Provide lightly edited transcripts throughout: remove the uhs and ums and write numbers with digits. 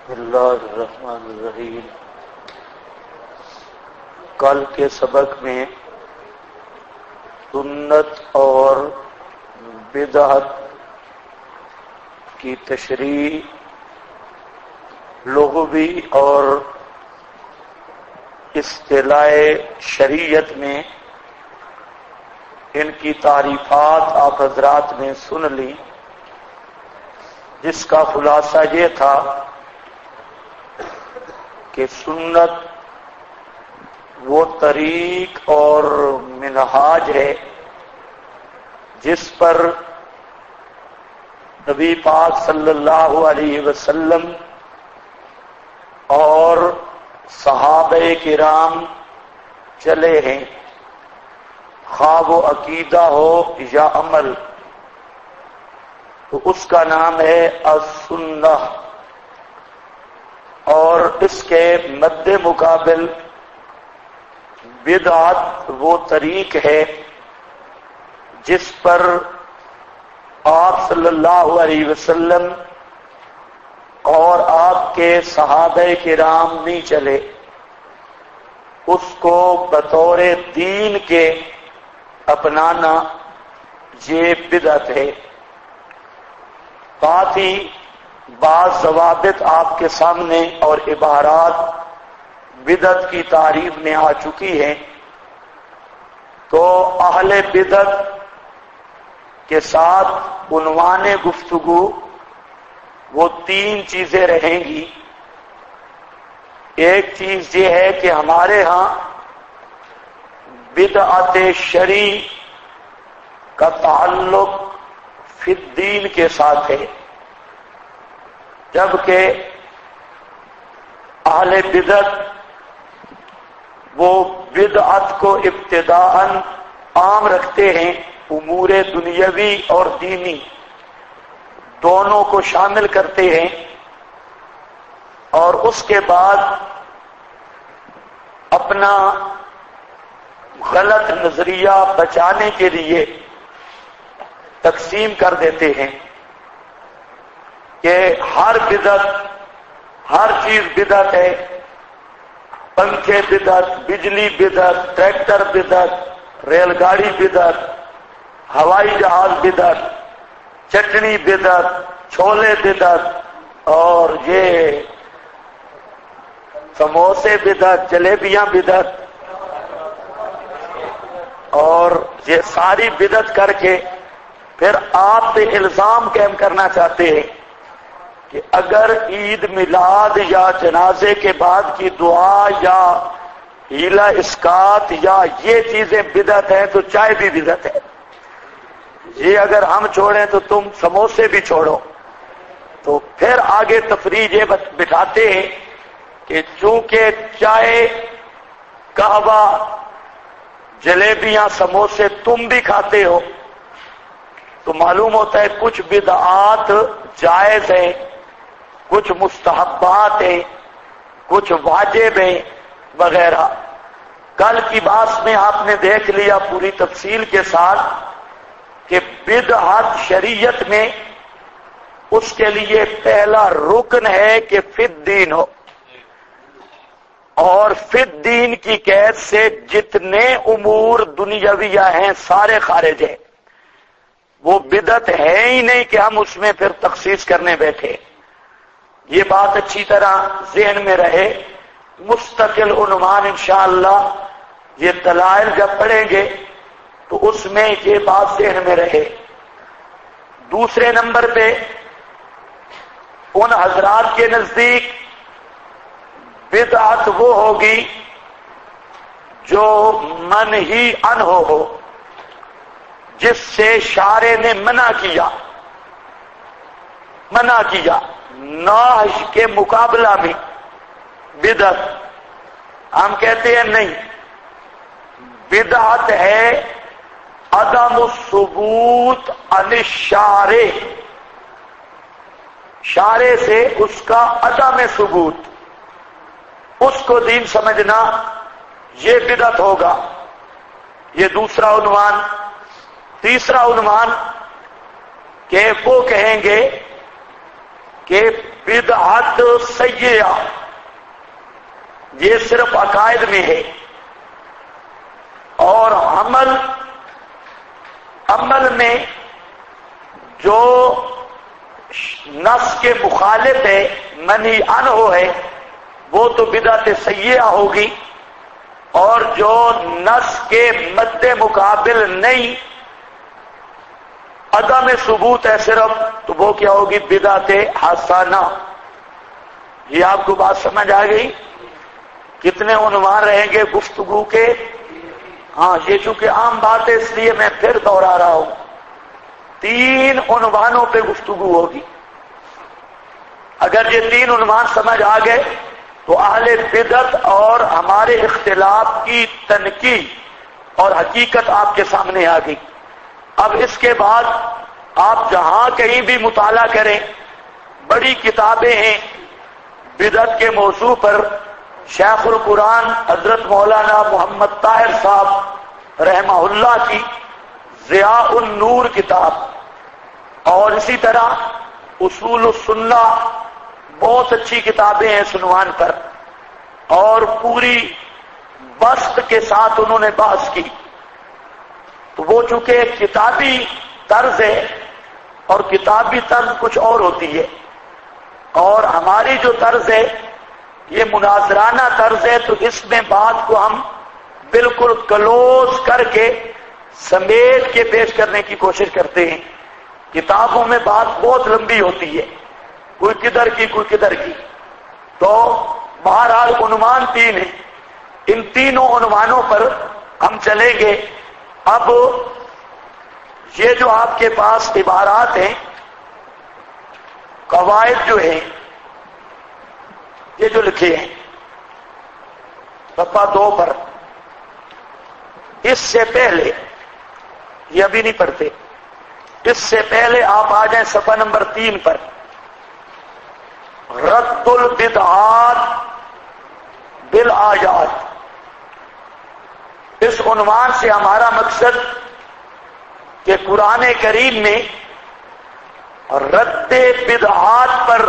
بسم اللہ الرحمن الرحیم۔ کل کے سبق میں سنت اور بدعت کی تشریح لغوی اور اصطلاح شریعت میں ان کی تعریفات آپ حضرات نے سن لی، جس کا خلاصہ یہ تھا کہ سنت وہ طریق اور منہاج ہے جس پر نبی پاک صلی اللہ علیہ وسلم اور صحابہ کرام چلے ہیں، خواہ وہ عقیدہ ہو یا عمل، تو اس کا نام ہے السنہ۔ اور اس کے مد مقابل بدعت وہ طریق ہے جس پر آپ صلی اللہ علیہ وسلم اور آپ کے صحابہ کرام نہیں چلے، اس کو بطور دین کے اپنانا یہ بدعت ہے۔ ساتھ ہی بعض ضوابط آپ کے سامنے اور عبارات بدعت کی تعریف میں آ چکی ہیں، تو اہل بدعت کے ساتھ عنوان گفتگو وہ تین چیزیں رہیں گی۔ ایک چیز یہ ہے کہ ہمارے ہاں بدعت شرعی کا تعلق فی الدین کے ساتھ ہے، جبکہ اہل بدعت وہ بدعت کو ابتداءً عام رکھتے ہیں، امور دنیاوی اور دینی دونوں کو شامل کرتے ہیں، اور اس کے بعد اپنا غلط نظریہ بچانے کے لیے تقسیم کر دیتے ہیں کہ ہر بدعت، ہر چیز بدعت ہے، پنکھے بدعت، بجلی بدعت، ٹریکٹر بدعت، ریل گاڑی بدعت، ہوائی جہاز بدعت، چٹنی بدعت، چھولے بدعت، اور یہ سموسے بدعت، جلیبیاں بدعت، اور یہ ساری بدعت کر کے پھر آپ پہ الزام قائم کرنا چاہتے ہیں کہ اگر عید میلاد یا جنازے کے بعد کی دعا یا ہیلا اسکات یا یہ چیزیں بدعت ہیں تو چائے بھی بدعت ہے، یہ اگر ہم چھوڑیں تو تم سموسے بھی چھوڑو۔ تو پھر آگے تفریح یہ بٹھاتے ہیں کہ چونکہ چائے، قہوہ، جلیبیاں، سموسے تم بھی کھاتے ہو، تو معلوم ہوتا ہے کچھ بدعات جائز ہیں، کچھ مستحبات ہیں، کچھ واجب ہیں وغیرہ۔ کل کی بات میں آپ نے دیکھ لیا پوری تفصیل کے ساتھ کہ بدعت شریعت میں اس کے لیے پہلا رکن ہے کہ فی الدین ہو، اور فی الدین کی قید سے جتنے امور دنیاویہ ہیں سارے خارج ہیں، وہ بدعت ہے ہی نہیں کہ ہم اس میں پھر تخصیص کرنے بیٹھے۔ یہ بات اچھی طرح ذہن میں رہے، مستقل عنوان انشاءاللہ یہ دلائل جب پڑھیں گے تو اس میں یہ بات ذہن میں رہے۔ دوسرے نمبر پہ ان حضرات کے نزدیک بدعت وہ ہوگی جو منہی عنہ ہو، جس سے شارع نے منع کیا، نہی کے مقابلہ میں بدعت۔ ہم کہتے ہیں نہیں، بدعت ہے عدم الثبوت عن الشارع، شارع سے اس کا عدم ثبوت، اس کو دین سمجھنا، یہ بدعت ہوگا۔ یہ دوسرا عنوان۔ تیسرا عنوان کہ وہ کہیں گے کہ بدعت سیئہ یہ صرف عقائد میں ہے، اور عمل میں جو نص کے مخالف ہے، منہی عنہ ہے، وہ تو بدعت سیئہ ہوگی، اور جو نص کے مد مقابل نہیں، عدم ثبوت ہے صرف، تو وہ کیا ہوگی؟ بدعت حسنہ۔ یہ آپ کو بات سمجھ آ گئی؟ کتنے عنوان رہیں گے گفتگو کے؟ ہاں، یہ چونکہ عام بات ہے اس لیے میں پھر دوہرا رہا ہوں، 3 عنوانوں پہ گفتگو ہوگی۔ اگر یہ 3 عنوان سمجھ آ گئے تو اہل بدعت اور ہمارے اختلاف کی تنقید اور حقیقت آپ کے سامنے آ گئی۔ اب اس کے بعد آپ جہاں کہیں بھی مطالعہ کریں، بڑی کتابیں ہیں بدعت کے موضوع پر، شیخ القرآن حضرت مولانا محمد طاہر صاحب رحمہ اللہ کی ضیاء النور کتاب، اور اسی طرح اصول السنہ، بہت اچھی کتابیں ہیں اس عنوان پر، اور پوری بسط کے ساتھ انہوں نے بحث کی۔ تو وہ چونکہ کتابی طرز ہے، اور کتابی طرز کچھ اور ہوتی ہے، اور ہماری جو طرز ہے یہ مناظرانہ طرز ہے، تو اس میں بات کو ہم بالکل کلوز کر کے سمیٹ کے پیش کرنے کی کوشش کرتے ہیں۔ کتابوں میں بات بہت لمبی ہوتی ہے، کوئی کدھر کی کوئی کدھر کی، تو بہرحال عنوان 3 ہیں، ان تینوں عنوانوں پر ہم چلیں گے۔ اب یہ جو آپ کے پاس عبارات ہیں، قواعد جو ہیں، یہ جو لکھے ہیں صفحہ 2 پر، اس سے پہلے یہ ابھی نہیں پڑھتے، اس سے پہلے آپ آ جائیں صفحہ نمبر 3 پر، رد البدعات بالآیات۔ اس عنوان سے ہمارا مقصد کہ قرآن کریم میں رد بدعات پر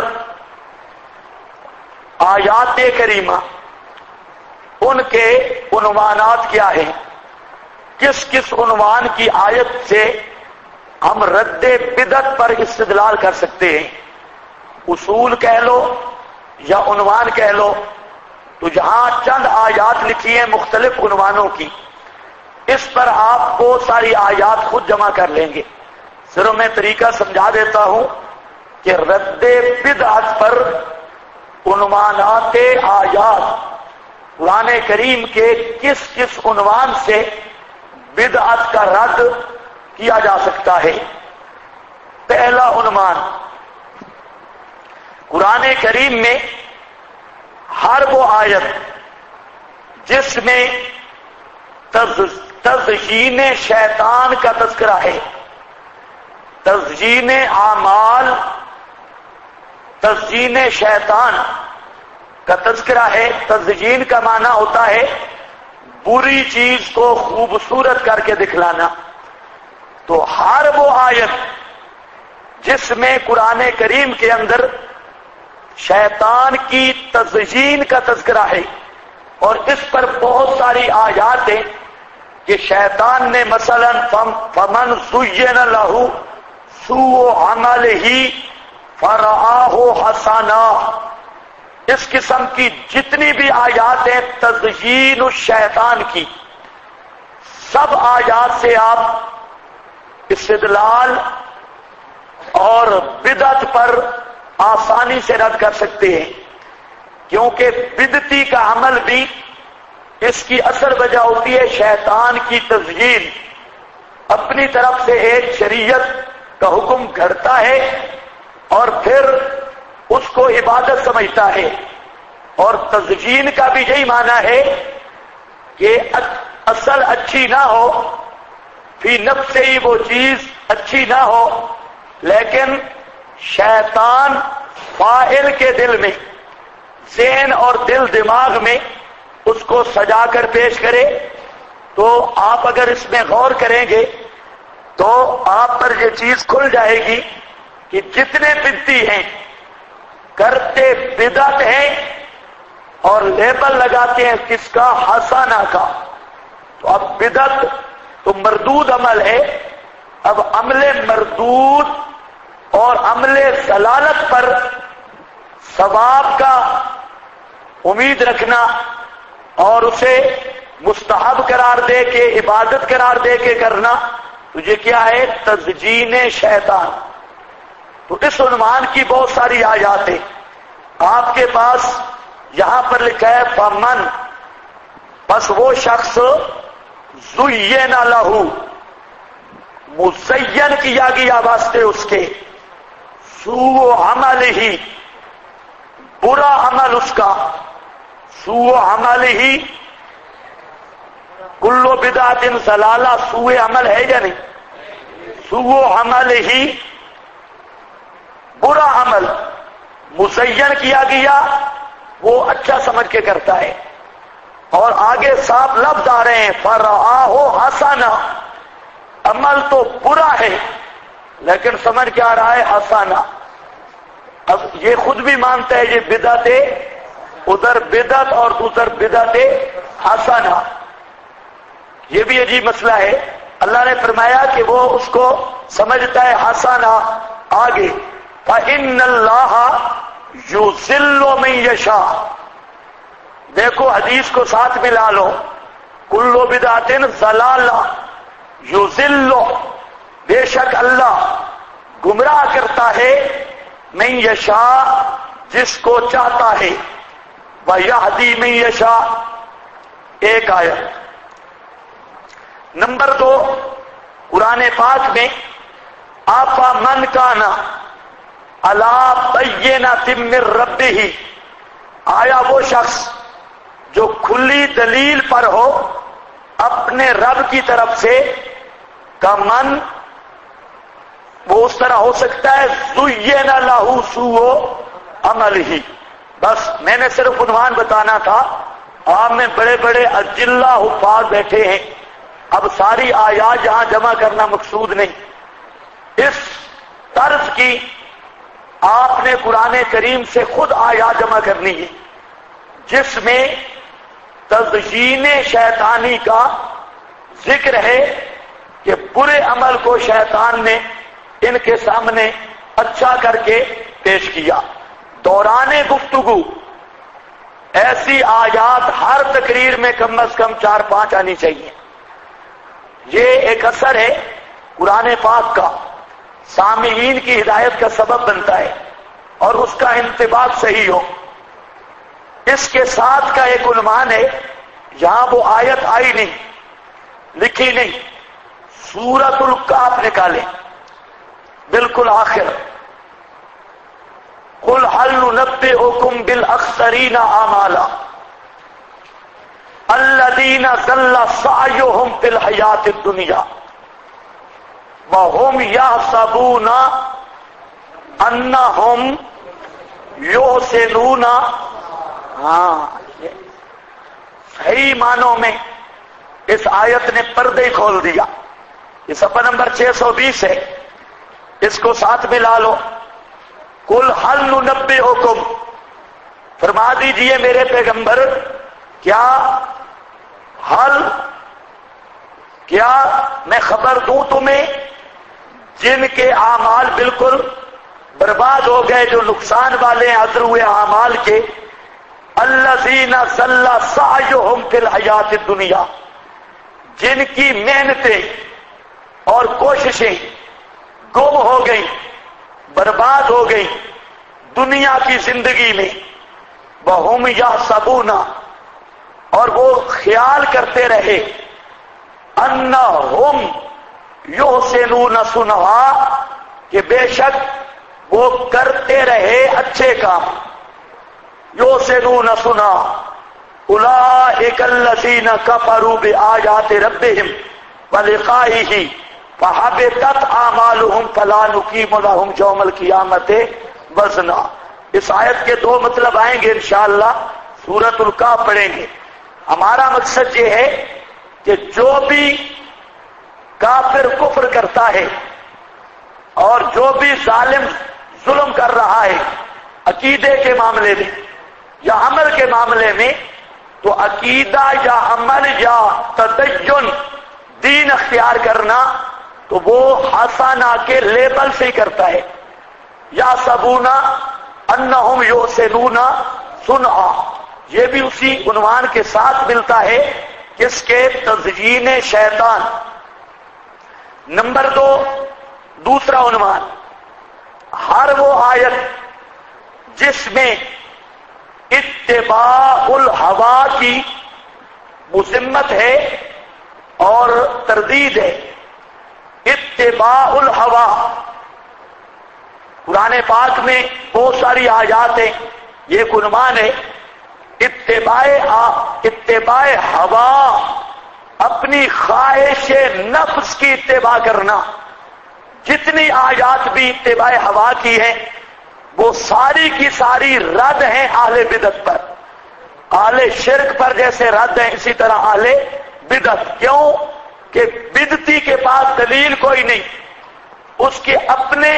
آیات کریمہ، ان کے عنوانات کیا ہیں، کس کس عنوان کی آیت سے ہم رد بدعت پر استدلال کر سکتے ہیں، اصول کہہ لو یا عنوان کہہ لو۔ تو جہاں چند آیات لکھی ہیں مختلف عنوانوں کی، اس پر آپ بہت ساری آیات خود جمع کر لیں گے۔ صرف میں طریقہ سمجھا دیتا ہوں کہ رد بدعت پر عنوانات آیات قرآن کریم کے کس کس عنوان سے بدعت کا رد کیا جا سکتا ہے۔ پہلا عنوان، قرآن کریم میں ہر وہ آیت جس میں تزیین شیطان کا تذکرہ ہے، تزیین اعمال، تزیین شیطان کا تذکرہ ہے۔ تزیین کا معنی ہوتا ہے بری چیز کو خوبصورت کر کے دکھلانا۔ تو ہر وہ آیت جس میں قرآن کریم کے اندر شیطان کی تزیین کا تذکرہ ہے، اور اس پر بہت ساری آیات ہیں کہ شیطان نے مثلا فمن زین لہ سوء عملہ فرآہ حسنا، اس قسم کی جتنی بھی آیات ہیں تزیین الشیطان کی، سب آیات سے آپ استدلال اور بدعت پر آسانی سے رد کر سکتے ہیں، کیونکہ بدعتی کا عمل بھی اس کی اصل وجہ ہوتی ہے شیطان کی تزیین۔ اپنی طرف سے ایک شریعت کا حکم گھڑتا ہے اور پھر اس کو عبادت سمجھتا ہے، اور تزیین کا بھی یہی معنی ہے کہ اصل اچھی نہ ہو، فی نفس سے ہی وہ چیز اچھی نہ ہو، لیکن شیطان فاعل کے دل میں، ذہن اور دل دماغ میں اس کو سجا کر پیش کرے۔ تو آپ اگر اس میں غور کریں گے تو آپ پر یہ چیز کھل جائے گی کہ جتنے بدعتی ہیں کرتے بدعت ہیں اور لیبل لگاتے ہیں کس کا؟ حسنہ کا. تو اب بدعت تو مردود عمل ہے. اب عمل مردود اور عمل ضلالت پر ثواب کا امید رکھنا اور اسے مستحب قرار دے کے عبادت قرار دے کے کرنا، تجھے کیا ہے؟ تزیین شیطان. تو اس عنوان کی بہت ساری آیات ہیں. آپ کے پاس یہاں پر لکھا ہے فمن، بس وہ شخص زین لہو، مزین کیا گیا واسطے اس کے، سوء عمل ہی، برا عمل اس کا، سوء عمل ہی، کلو بدعت ضلالہ، سوء عمل ہے یا نہیں؟ سوء عمل ہی، برا عمل مزین کیا گیا، وہ اچھا سمجھ کے کرتا ہے. اور آگے صاف لفظ آ رہے ہیں فرآہ حسنا، عمل تو برا ہے لیکن سمجھ کے آ رہا ہے حسنا. اب یہ خود بھی مانتا ہے یہ بدعت ہے، ادھر بدعت اور ادھر بدعت حسنا. یہ بھی عجیب مسئلہ ہے. اللہ نے فرمایا کہ وہ اس کو سمجھتا ہے حسنا. آگے فإن اللہ یذل من یشاء، دیکھو حدیث کو ساتھ ملا لو، کل بدعت ضلالہ، یذل، بے شک اللہ گمراہ کرتا ہے، من یشاء، جس کو چاہتا ہے، ویہدی من یشاء. ایک آیت. نمبر 2، قرآن پاک میں آفا من کانا علی بینۃ من ربہ، آیا وہ شخص جو کھلی دلیل پر ہو اپنے رب کی طرف سے، کا من، وہ اس طرح ہو سکتا ہے زین لہ سوء عملہ. بس میں نے صرف عنوان بتانا تھا. آپ میں بڑے بڑے اجلہ حفاظ بیٹھے ہیں، اب ساری آیات یہاں جمع کرنا مقصود نہیں. اس طرز کی آپ نے قرآن کریم سے خود آیات جمع کرنی ہے جس میں تزیین شیطانی کا ذکر ہے کہ برے عمل کو شیطان نے ان کے سامنے اچھا کر کے پیش کیا. دوران گفتگو ایسی آیات ہر تقریر میں کم از کم 4-5 آنی چاہیے. یہ ایک اثر ہے قرآن پاک کا، سامعین کی ہدایت کا سبب بنتا ہے اور اس کا انطباق صحیح ہو. اس کے ساتھ کا ایک عنوان ہے، یہاں وہ آیت آئی نہیں، لکھی نہیں، سورۃ الکہف نکالیں بالکل آخر. قل هل ننبئکم بالاخسرین اعمالا الذین ضل سعیهم فی الحیاۃ الدنیا وهم یحسبون انہم یحسنون. ہاں، صحیح معنوں میں اس آیت نے پردے کھول دیا. یہ صفحہ نمبر 620 ہے، اس کو ساتھ ملا لو. قل هل ننبئکم، فرما دیجئے میرے پیغمبر، کیا میں خبر دوں تمہیں جن کے اعمال بالکل برباد ہو گئے، جو نقصان والے ہیں اثر ہوئے اعمال کے، الذین ضل سعیهم فی الحیاۃ الدنیا، جن کی محنتیں اور کوششیں گم ہو گئیں، برباد ہو گئی دنیا کی زندگی میں، وَهُمْ يَحْسَبُونَ، اور وہ خیال کرتے رہے، أَنَّهُمْ يُحْسِنُونَ صُنْعًا، کہ بے شک وہ کرتے رہے اچھے کام. يُحْسِنُونَ صُنْعًا أُولَئِكَ الَّذِينَ كَفَرُوا بِآيَاتِ رَبِّهِمْ وَلِقَائِهِ فَحَبِطَتْ أَعْمَالُهُمْ فَلَا نُقِيمُ لَهُمْ يَوْمَ الْقِيَامَةِ وَزْنًا. اس آیت کے 2 مطلب آئیں گے انشاءاللہ، سورۃ الکہف پڑھیں گے. ہمارا مقصد یہ ہے کہ جو بھی کافر کفر کرتا ہے اور جو بھی ظالم ظلم کر رہا ہے، عقیدے کے معاملے میں یا عمل کے معاملے میں، تو عقیدہ یا عمل یا تدین دین اختیار کرنا تو وہ حسنہ کے لیبل سے ہی کرتا ہے. یا سبونا انہم یحسنون صنعا، یہ بھی اسی عنوان کے ساتھ ملتا ہے کس کے؟ تزیین شیطان. نمبر 2 دوسرا عنوان، ہر وہ آیت جس میں اتباع الہوا کی مذمت ہے اور تردید ہے. اتباع الہوا، قرآن پاک میں بہت ساری آیات ہیں، یہ ایک عنوان ہے. اتباع ہوا، اپنی خواہش نفس کی اتباع کرنا. جتنی آیات بھی اتباع ہوا کی ہیں وہ ساری کی ساری رد ہیں اہل بدعت پر. اہل شرک پر جیسے رد ہیں اسی طرح اہل بدعت. کیوں کہ بدعتی کے پاس دلیل کوئی نہیں، اس کے اپنے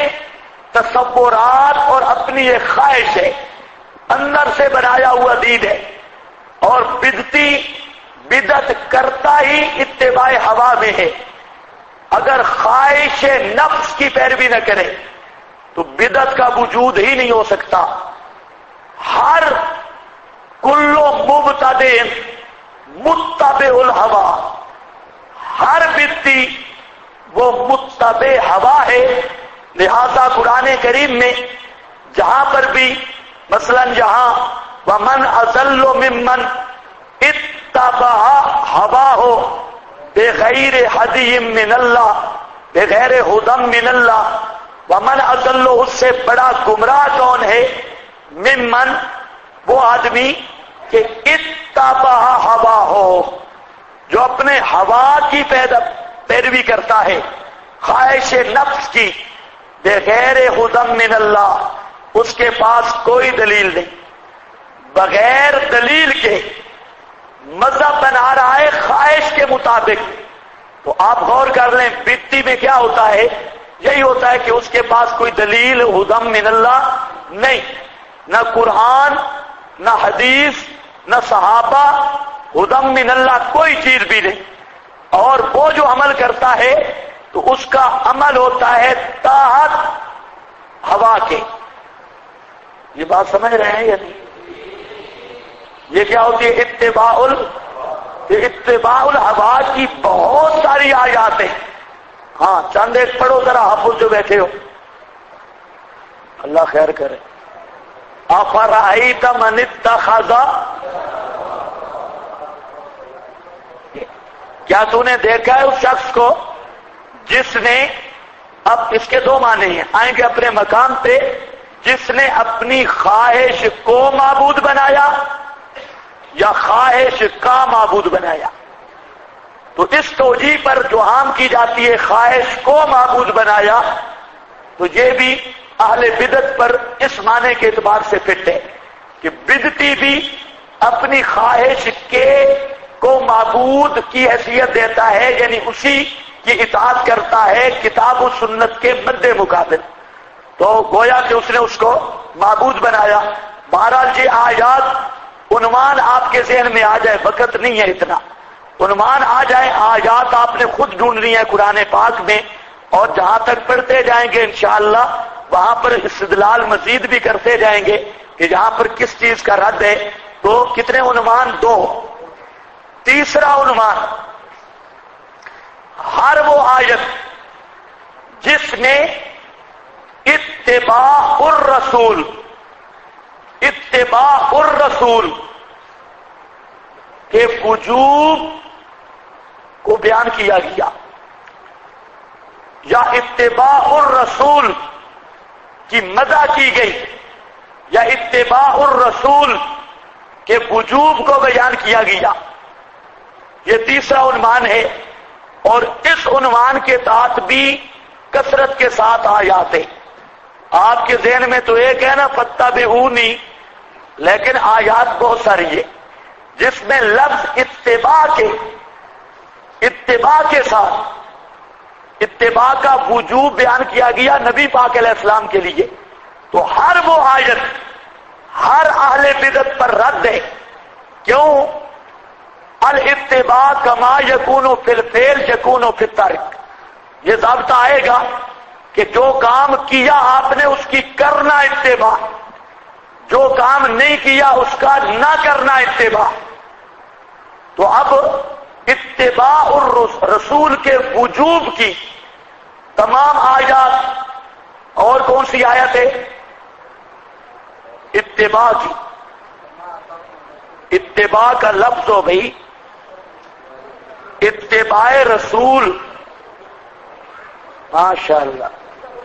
تصورات اور اپنی ایک خواہش ہے، اندر سے بنایا ہوا دین ہے. اور بدعتی بدعت کرتا ہی اتباع ہوا میں ہے. اگر خواہش نفس کی پیروی نہ کرے تو بدعت کا وجود ہی نہیں ہو سکتا. ہر کل مبتدع متبع الہوا، ہر بدعتی وہ متبع ہوا ہے. لہذا قرآن کریم میں جہاں پر بھی مثلا جہاں وَمَنْ أَضَلُّ مِمَّنْ اتَّبَعَ هَوَاهُ بِغَيْرِ هَدْيٍ مِّنَ اللَّهِ بغیر ہدی من اللہ. وَمَنْ أَضَلُّ، اس سے بڑا گمراہ کون ہے؟ ممن، وہ آدمی کہ اتبع هَوَاهُ، جو اپنے ہوا کی پیروی کرتا ہے، خواہش نفس کی. بغیر ہدی من اللہ، اس کے پاس کوئی دلیل نہیں، بغیر دلیل کے مذہب بنا رہا ہے خواہش کے مطابق. تو آپ غور کر لیں بدعتی میں کیا ہوتا ہے؟ یہی ہوتا ہے کہ اس کے پاس کوئی دلیل ہدی من اللہ نہیں، نہ قرآن نہ حدیث نہ صحابہ، ہدی من اللہ کوئی چیز بھی نہیں. اور وہ جو عمل کرتا ہے تو اس کا عمل ہوتا ہے تحت ہوا کے. یہ بات سمجھ رہے ہیں یا نہیں؟ یہ کیا ہوتی ہے؟ اتباع الہوا کی بہت ساری آیات ہیں. ہاں چند ایک پڑھو ذرا حافظ جو بیٹھے ہو، اللہ خیر کرے. افرأیت من اتخذ، کیا تو نے دیکھا ہے اس شخص کو جس نے، اب اس کے دو معنی ہیں، آئیں گے اپنے مقام پہ، جس نے اپنی خواہش کو معبود بنایا یا خواہش کا معبود بنایا. تو اس توجیہ پر جو عام کی جاتی ہے خواہش کو معبود بنایا، تو یہ بھی اہل بدعت پر اس معنی کے اعتبار سے فٹ ہے کہ بدعتی بھی اپنی خواہش کے کو معبود کی حیثیت دیتا ہے، یعنی اسی کی اطاعت کرتا ہے کتاب و سنت کے مد مقابل. تو گویا کہ اس نے اس کو معبود بنایا. بہرحال یہ آیات عنوان آپ کے ذہن میں آ جائے، وقت نہیں ہے اتنا، عنوان آ جائے. آیات آپ نے خود ڈھونڈنی ہے قرآن پاک میں، اور جہاں تک پڑھتے جائیں گے انشاءاللہ وہاں پر استدلال مزید بھی کرتے جائیں گے کہ جہاں پر کس چیز کا رد ہے. تو کتنے عنوان؟ 2. تیسرا عنوان، ہر وہ آیت جس میں اتباع الرسول کے وجوب کو بیان کیا گیا، یا اتباع الرسول کی مدح کی گئی، یا اتباع الرسول کے وجوب کو بیان کیا گیا. یہ تیسرا عنوان ہے. اور اس عنوان کے تحت بھی کثرت کے ساتھ آیات ہیں. آپ کے ذہن میں تو ایک ہے نا فاتبعونی، لیکن آیات بہت ساری ہے جس میں لفظ اتباع کے ساتھ اتباع کا وجوب بیان کیا گیا نبی پاک علیہ السلام کے لیے. تو ہر وہ آیت ہر اہل بدعت پر رد ہے. کیوں؟ الاتباع کما یکون فی الفعل یکون فی الترک. یہ ضابطہ آئے گا کہ جو کام کیا آپ نے اس کی کرنا اتباع، جو کام نہیں کیا اس کا نہ کرنا اتباع. تو اب اتباع الرسول کے وجوب کی تمام آیات، اور کون سی آیت ہے اتباع کی؟ اتباع کا لفظ ہو بھائی اتباع رسول. ماشاء اللہ.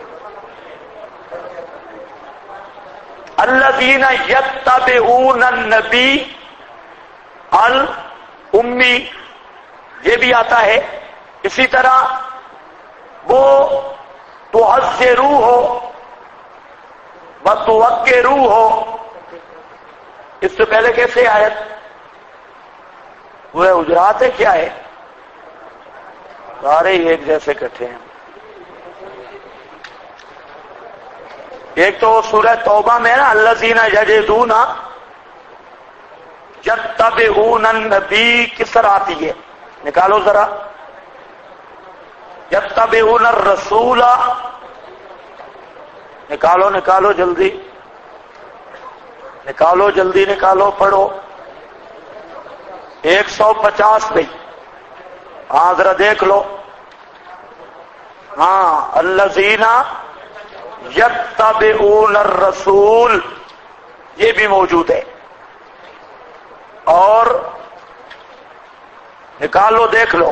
الذین یتبعون النبی الامی، یہ بھی آتا ہے. اسی طرح وہ تعزروہ وتوقروہ، اس سے پہلے کیسے آیت؟ وہ حجرات ہے کیا ہے؟ سارے ایک جیسے کٹھے ہیں. ایک تو سورہ توبہ میں نا الذین یجدون یتبعون النبی کس طرح آتی ہے؟ نکالو ذرا. یتبعون الرسول، نکالو نکالو جلدی نکالو جلدی نکالو. پڑھو 150 پہ. ہاں ذرا دیکھ لو. ہاں الذین یتبعون الرسول یہ بھی موجود ہے. اور نکالو دیکھ لو.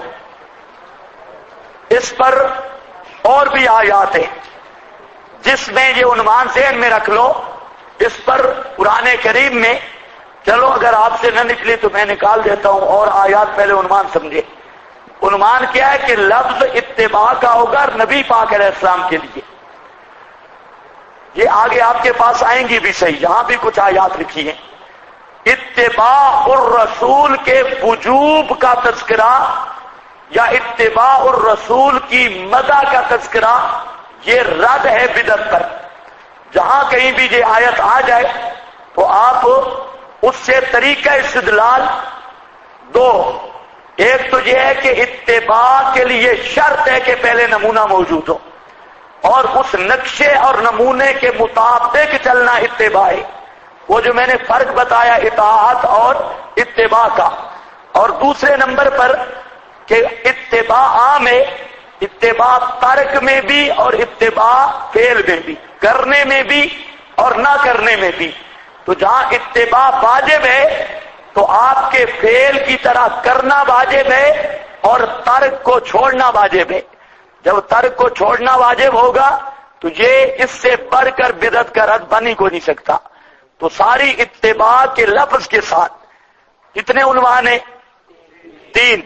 اس پر اور بھی آیات ہیں جس میں یہ عنوان ذہن میں رکھ لو. اس پر قرآن کریم میں، چلو اگر آپ سے نہ نکلی تو میں نکال دیتا ہوں اور آیات پہلے عنوان سمجھے. عنوان کیا ہے کہ لفظ اتباع کا ہوگا نبی پاک علیہ السلام کے لیے. یہ آگے آپ کے پاس آئیں گی بھی صحیح، یہاں بھی کچھ آیات لکھی ہیں. اتباع الرسول کے وجوب کا تذکرہ یا اتباع الرسول کی مدح کا تذکرہ، یہ رد ہے بدعت پر. جہاں کہیں بھی یہ آیت آ جائے تو آپ اس سے طریقہ استدلال دو. ایک تو یہ ہے کہ اتباع کے لیے شرط ہے کہ پہلے نمونہ موجود ہو، اور اس نقشے اور نمونے کے مطابق چلنا اتباع ہے. وہ جو میں نے فرق بتایا اطاعت اور اتباع کا. اور دوسرے نمبر پر کہ اتباع عام ہے، اتباع ترک میں بھی اور اتباع فعل میں بھی، کرنے میں بھی اور نہ کرنے میں بھی. تو جہاں اتباع واجب ہے تو آپ کے فعل کی طرح کرنا واجب ہے اور ترک کو چھوڑنا واجب ہے. جب ترک کو چھوڑنا واجب ہوگا تو یہ اس سے بڑھ کر بدعت کا رد بن ہی کو نہیں سکتا. تو ساری اتباع کے لفظ کے ساتھ کتنے عنوان ہیں؟ 3.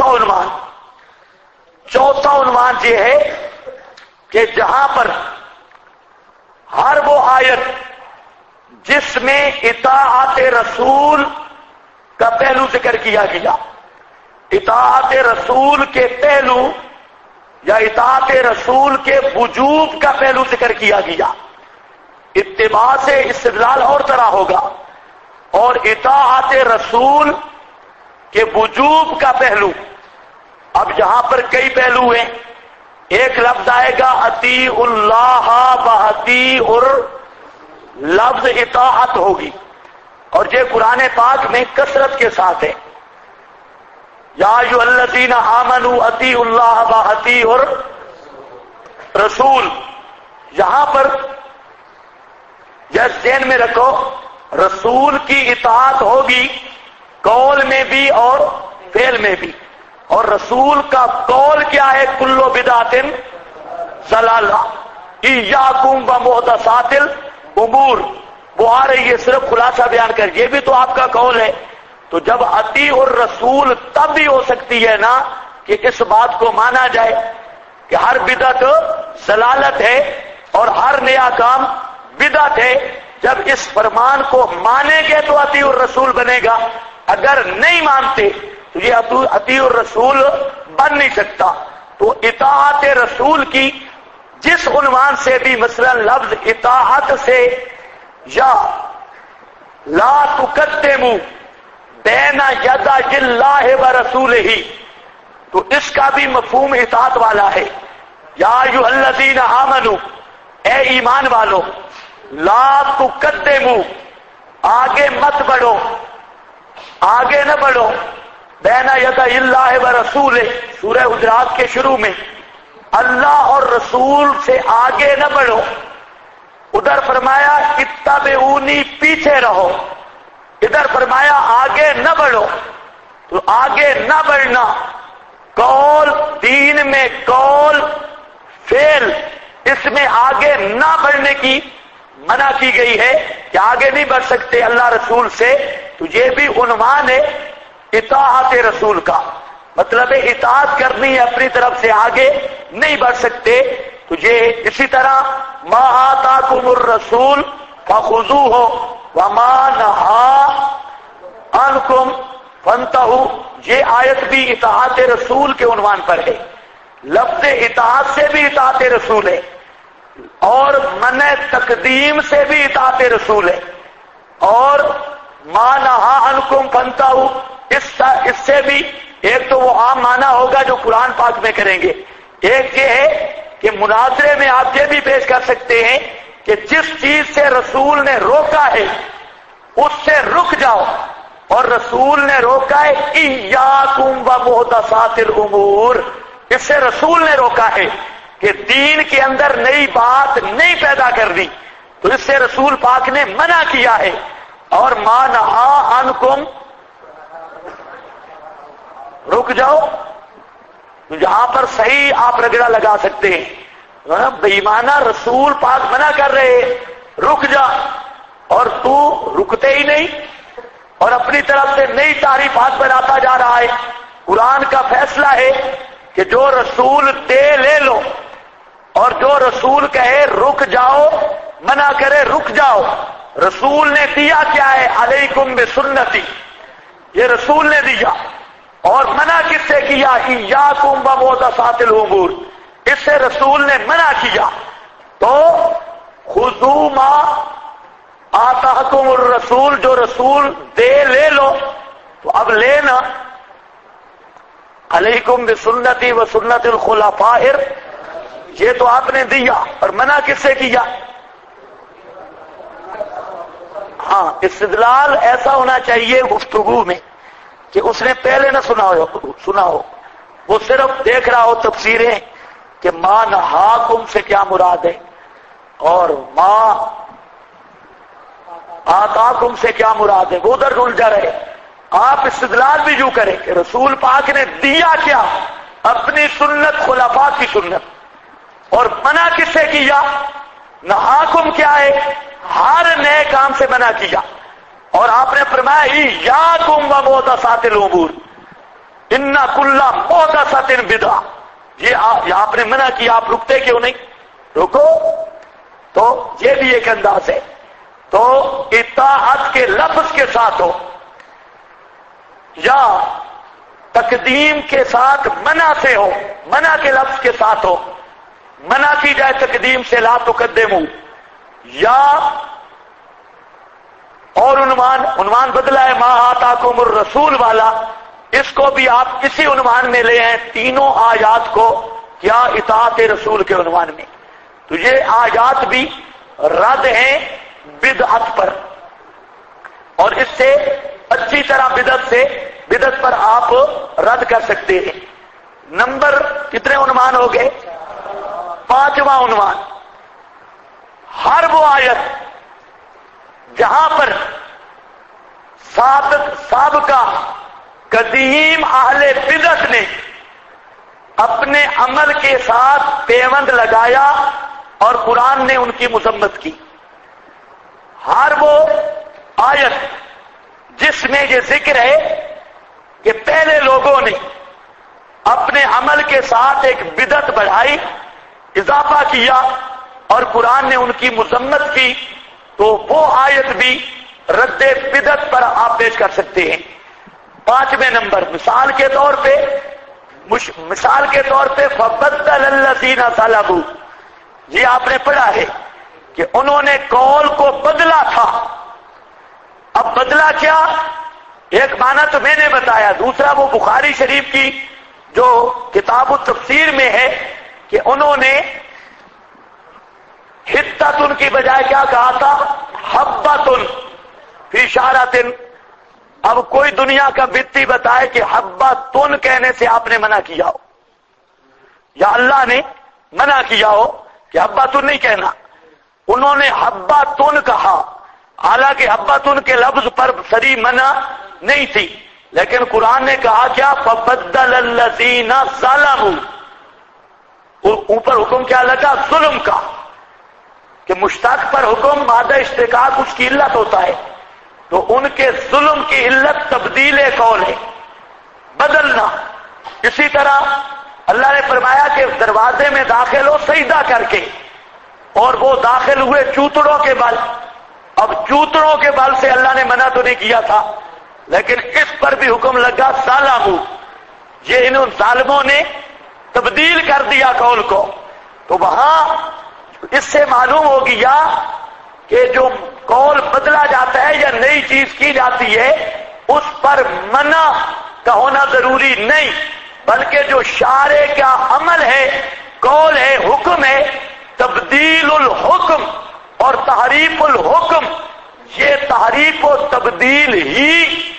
چوتھا عنوان یہ ہے کہ جہاں پر ہر وہ آیت جس میں اطاعت رسول کا پہلو ذکر کیا گیا، اطاعت رسول کے پہلو یا اطاعت رسول کے وجوب کا پہلو ذکر کیا گیا، اتباع سے استدلال اور طرح ہوگا. اور اطاعت رسول کے وجوب کا پہلو، اب یہاں پر کئی پہلو ہیں. ایک لفظ آئے گا اطیع اللہ واطیعوا، لفظ اطاعت ہوگی، اور یہ قرآن پاک میں کثرت کے ساتھ ہے. یا ایھا الذین آمنوا اطیعوا اللہ واطیعوا الرسول. یہاں پر یہ ذہن میں رکھو رسول کی اطاعت ہوگی قول میں بھی اور فعل میں بھی. اور رسول کا قول کیا ہے؟ کل بدعت ضلالہ ایاکم ومحدثات الامور. وہ آ رہی ہے صرف خلاصہ بیان کر، یہ بھی تو آپ کا قول ہے. تو جب اطیع الرسول تب بھی ہو سکتی ہے نا کہ اس بات کو مانا جائے کہ ہر بدعت ضلالت ہے اور ہر نیا کام بدعت ہے. جب اس فرمان کو مانیں گے تو اطیع الرسول بنے گا، اگر نہیں مانتے تو یہ اطیع الرسول بن نہیں سکتا. تو اطاعت رسول کی جس عنوان سے بھی مثلا لفظ اطاعت سے یا لا تقدموا بین یدی اللہ و رسولہ، تو اس کا بھی مفہوم اطاعت والا ہے. یا ایھا الذین آمنوا، اے ایمان والو، لا تقدموا، آگے مت بڑھو، آگے نہ بڑھو، بین یدی اللہ و رسولہ، سورہ حجرات کے شروع میں اللہ اور رسول سے آگے نہ بڑھو. ادھر فرمایا اتبعونی، پیچھے رہو. ادھر فرمایا آگے نہ بڑھو. تو آگے نہ بڑھنا، قول دین میں، قول فعل، اس میں آگے نہ بڑھنے کی منع کی گئی ہے کہ آگے نہیں بڑھ سکتے اللہ رسول سے. تو یہ بھی عنوان ہے اطاعت رسول کا، مطلب ہے اطاعت کرنی ہے، اپنی طرف سے آگے نہیں بڑھ سکتے. تو یہ اسی طرح ما آتاکم الرسول فخذوہ وما نہی عنکم فانتہوا، یہ آیت بھی اطاعت رسول کے عنوان پر ہے. لفظ اطاعت سے بھی اطاعت رسول ہے، اور منع تقدیم سے بھی اطاعت رسول ہے، اور ما نہی عنکم فانتہوا اس سے بھی. ایک تو وہ عام معنی ہوگا جو قرآن پاک میں کریں گے، ایک یہ ہے کہ مناظرے میں آپ یہ بھی پیش کر سکتے ہیں کہ جس چیز سے رسول نے روکا ہے اس سے رک جاؤ. اور رسول نے روکا ہے ایاکم ومحدثات الامور، اس سے رسول نے روکا ہے کہ دین کے اندر نئی بات نہیں پیدا کرنی، تو اس سے رسول پاک نے منع کیا ہے. اور ما نہی عنکم، رک جاؤ، جہاں پر صحیح آپ رگڑا لگا سکتے ہیں. بے ایمانہ رسول پاک منع کر رہے رک جا، اور تو رکتے ہی نہیں اور اپنی طرف سے نئی تعریفات بناتا جا رہا ہے. قرآن کا فیصلہ ہے کہ جو رسول دے لے لو، اور جو رسول کہے رک جاؤ، منع کرے رک جاؤ. رسول نے دیا کیا ہے؟ علیکم بسنتی، یہ رسول نے دیا. اور منع کس سے کیا؟ ایاکم ومحدثات الامور، اس سے رسول نے منع کیا. تو خذوا ما آتاکم الرسول، جو رسول دے لے لو. تو اب لینا، علیکم بسنتی و سنت الخلفاء، یہ تو آپ نے دیا، اور منع کس سے کیا؟ ہاں، استدلال ایسا ہونا چاہیے گفتگو میں کہ اس نے پہلے نہ سنا ہو، وہ صرف دیکھ رہا ہو تفسیریں کہ ما نہاکم سے کیا مراد ہے اور ما آتاکم سے کیا مراد ہے، وہ ادھر الجھا رہے. آپ استدلال بھی یوں کریں کہ رسول پاک نے دیا کیا؟ اپنی سنت، خلفاء کی سنت. اور منع کس سے کیا؟ نہاکم کیا ہے؟ ہر نئے کام سے منع کیا. اور آپ نے فرمایا ایاکم ومحدثات الامور ان کل محدثۃ بدعہ، یہ آپ نے منع کیا، آپ رکتے کیوں نہیں؟ رکو. تو یہ بھی ایک انداز ہے. تو اطاعت کے لفظ کے ساتھ ہو یا تقدیم کے ساتھ منع سے ہو، منع کے لفظ کے ساتھ ہو، منع کی جائے تقدیم سے لا تقدموا، یا اور عنوان بدلا ہے ما آتاکم الرسول والا، اس کو بھی آپ اسی عنوان میں لے آئیں تینوں آیات کو، کیا اطاعت رسول کے عنوان میں. تو یہ آیات بھی رد ہیں بدعت پر، اور اس سے اچھی طرح بدعت پر آپ رد کر سکتے ہیں. نمبر کتنے عنوان ہو گئے؟ 5واں عنوان، ہر وہ آیت جہاں پر سابقہ قدیم اہل بدعت نے اپنے عمل کے ساتھ پیوند لگایا اور قرآن نے ان کی مذمت کی. ہر وہ آیت جس میں یہ ذکر ہے کہ پہلے لوگوں نے اپنے عمل کے ساتھ ایک بدعت بڑھائی، اضافہ کیا، اور قرآن نے ان کی مذمت کی، تو وہ آیت بھی رد بدعت پر آپ پیش کر سکتے ہیں. 5ویں نمبر، مثال کے طور پہ فبدل الذین ظلموا، یہ آپ نے پڑھا ہے کہ انہوں نے قول کو بدلا تھا اب بدلہ کیا؟ ایک معنی تو میں نے بتایا، دوسرا وہ بخاری شریف کی جو کتاب التفسیر میں ہے کہ انہوں نے حتتن کی بجائے کیا کہا تھا؟ حبتن فی شعرتن۔ اب کوئی دنیا کا بتی بتائے کہ حبتن کہنے سے آپ نے منع کیا ہو یا اللہ نے منع کیا ہو کہ حبتن نہیں کہنا، انہوں نے حبتن کہا، حالانکہ حبتن کے لفظ پر صریح منع نہیں تھی، لیکن قرآن نے کہا کیا؟ فبدل الذین ظلموا، اوپر حکم کیا لگا؟ ظلم کا، کہ مشتق پر حکم مادہ اشتقاق اس کی علت ہوتا ہے، تو ان کے ظلم کی علت تبدیل قول ہے، بدلنا۔ اسی طرح اللہ نے فرمایا کہ دروازے میں داخل ہو سجدہ کر کے، اور وہ داخل ہوئے چوتڑوں کے بل۔ اب چوتڑوں کے بل سے اللہ نے منع تو نہیں کیا تھا، لیکن اس پر بھی حکم لگا ظالموا، یہ ان ظالموں نے تبدیل کر دیا قول کو۔ تو وہاں اس سے معلوم ہو گیا کہ جو قول بدلا جاتا ہے یا نئی چیز کی جاتی ہے اس پر منع کا ہونا ضروری نہیں، بلکہ جو شارع کا عمل ہے، قول ہے، حکم ہے، تبدیل الحکم اور تحریف الحکم، یہ تحریف و تبدیل ہی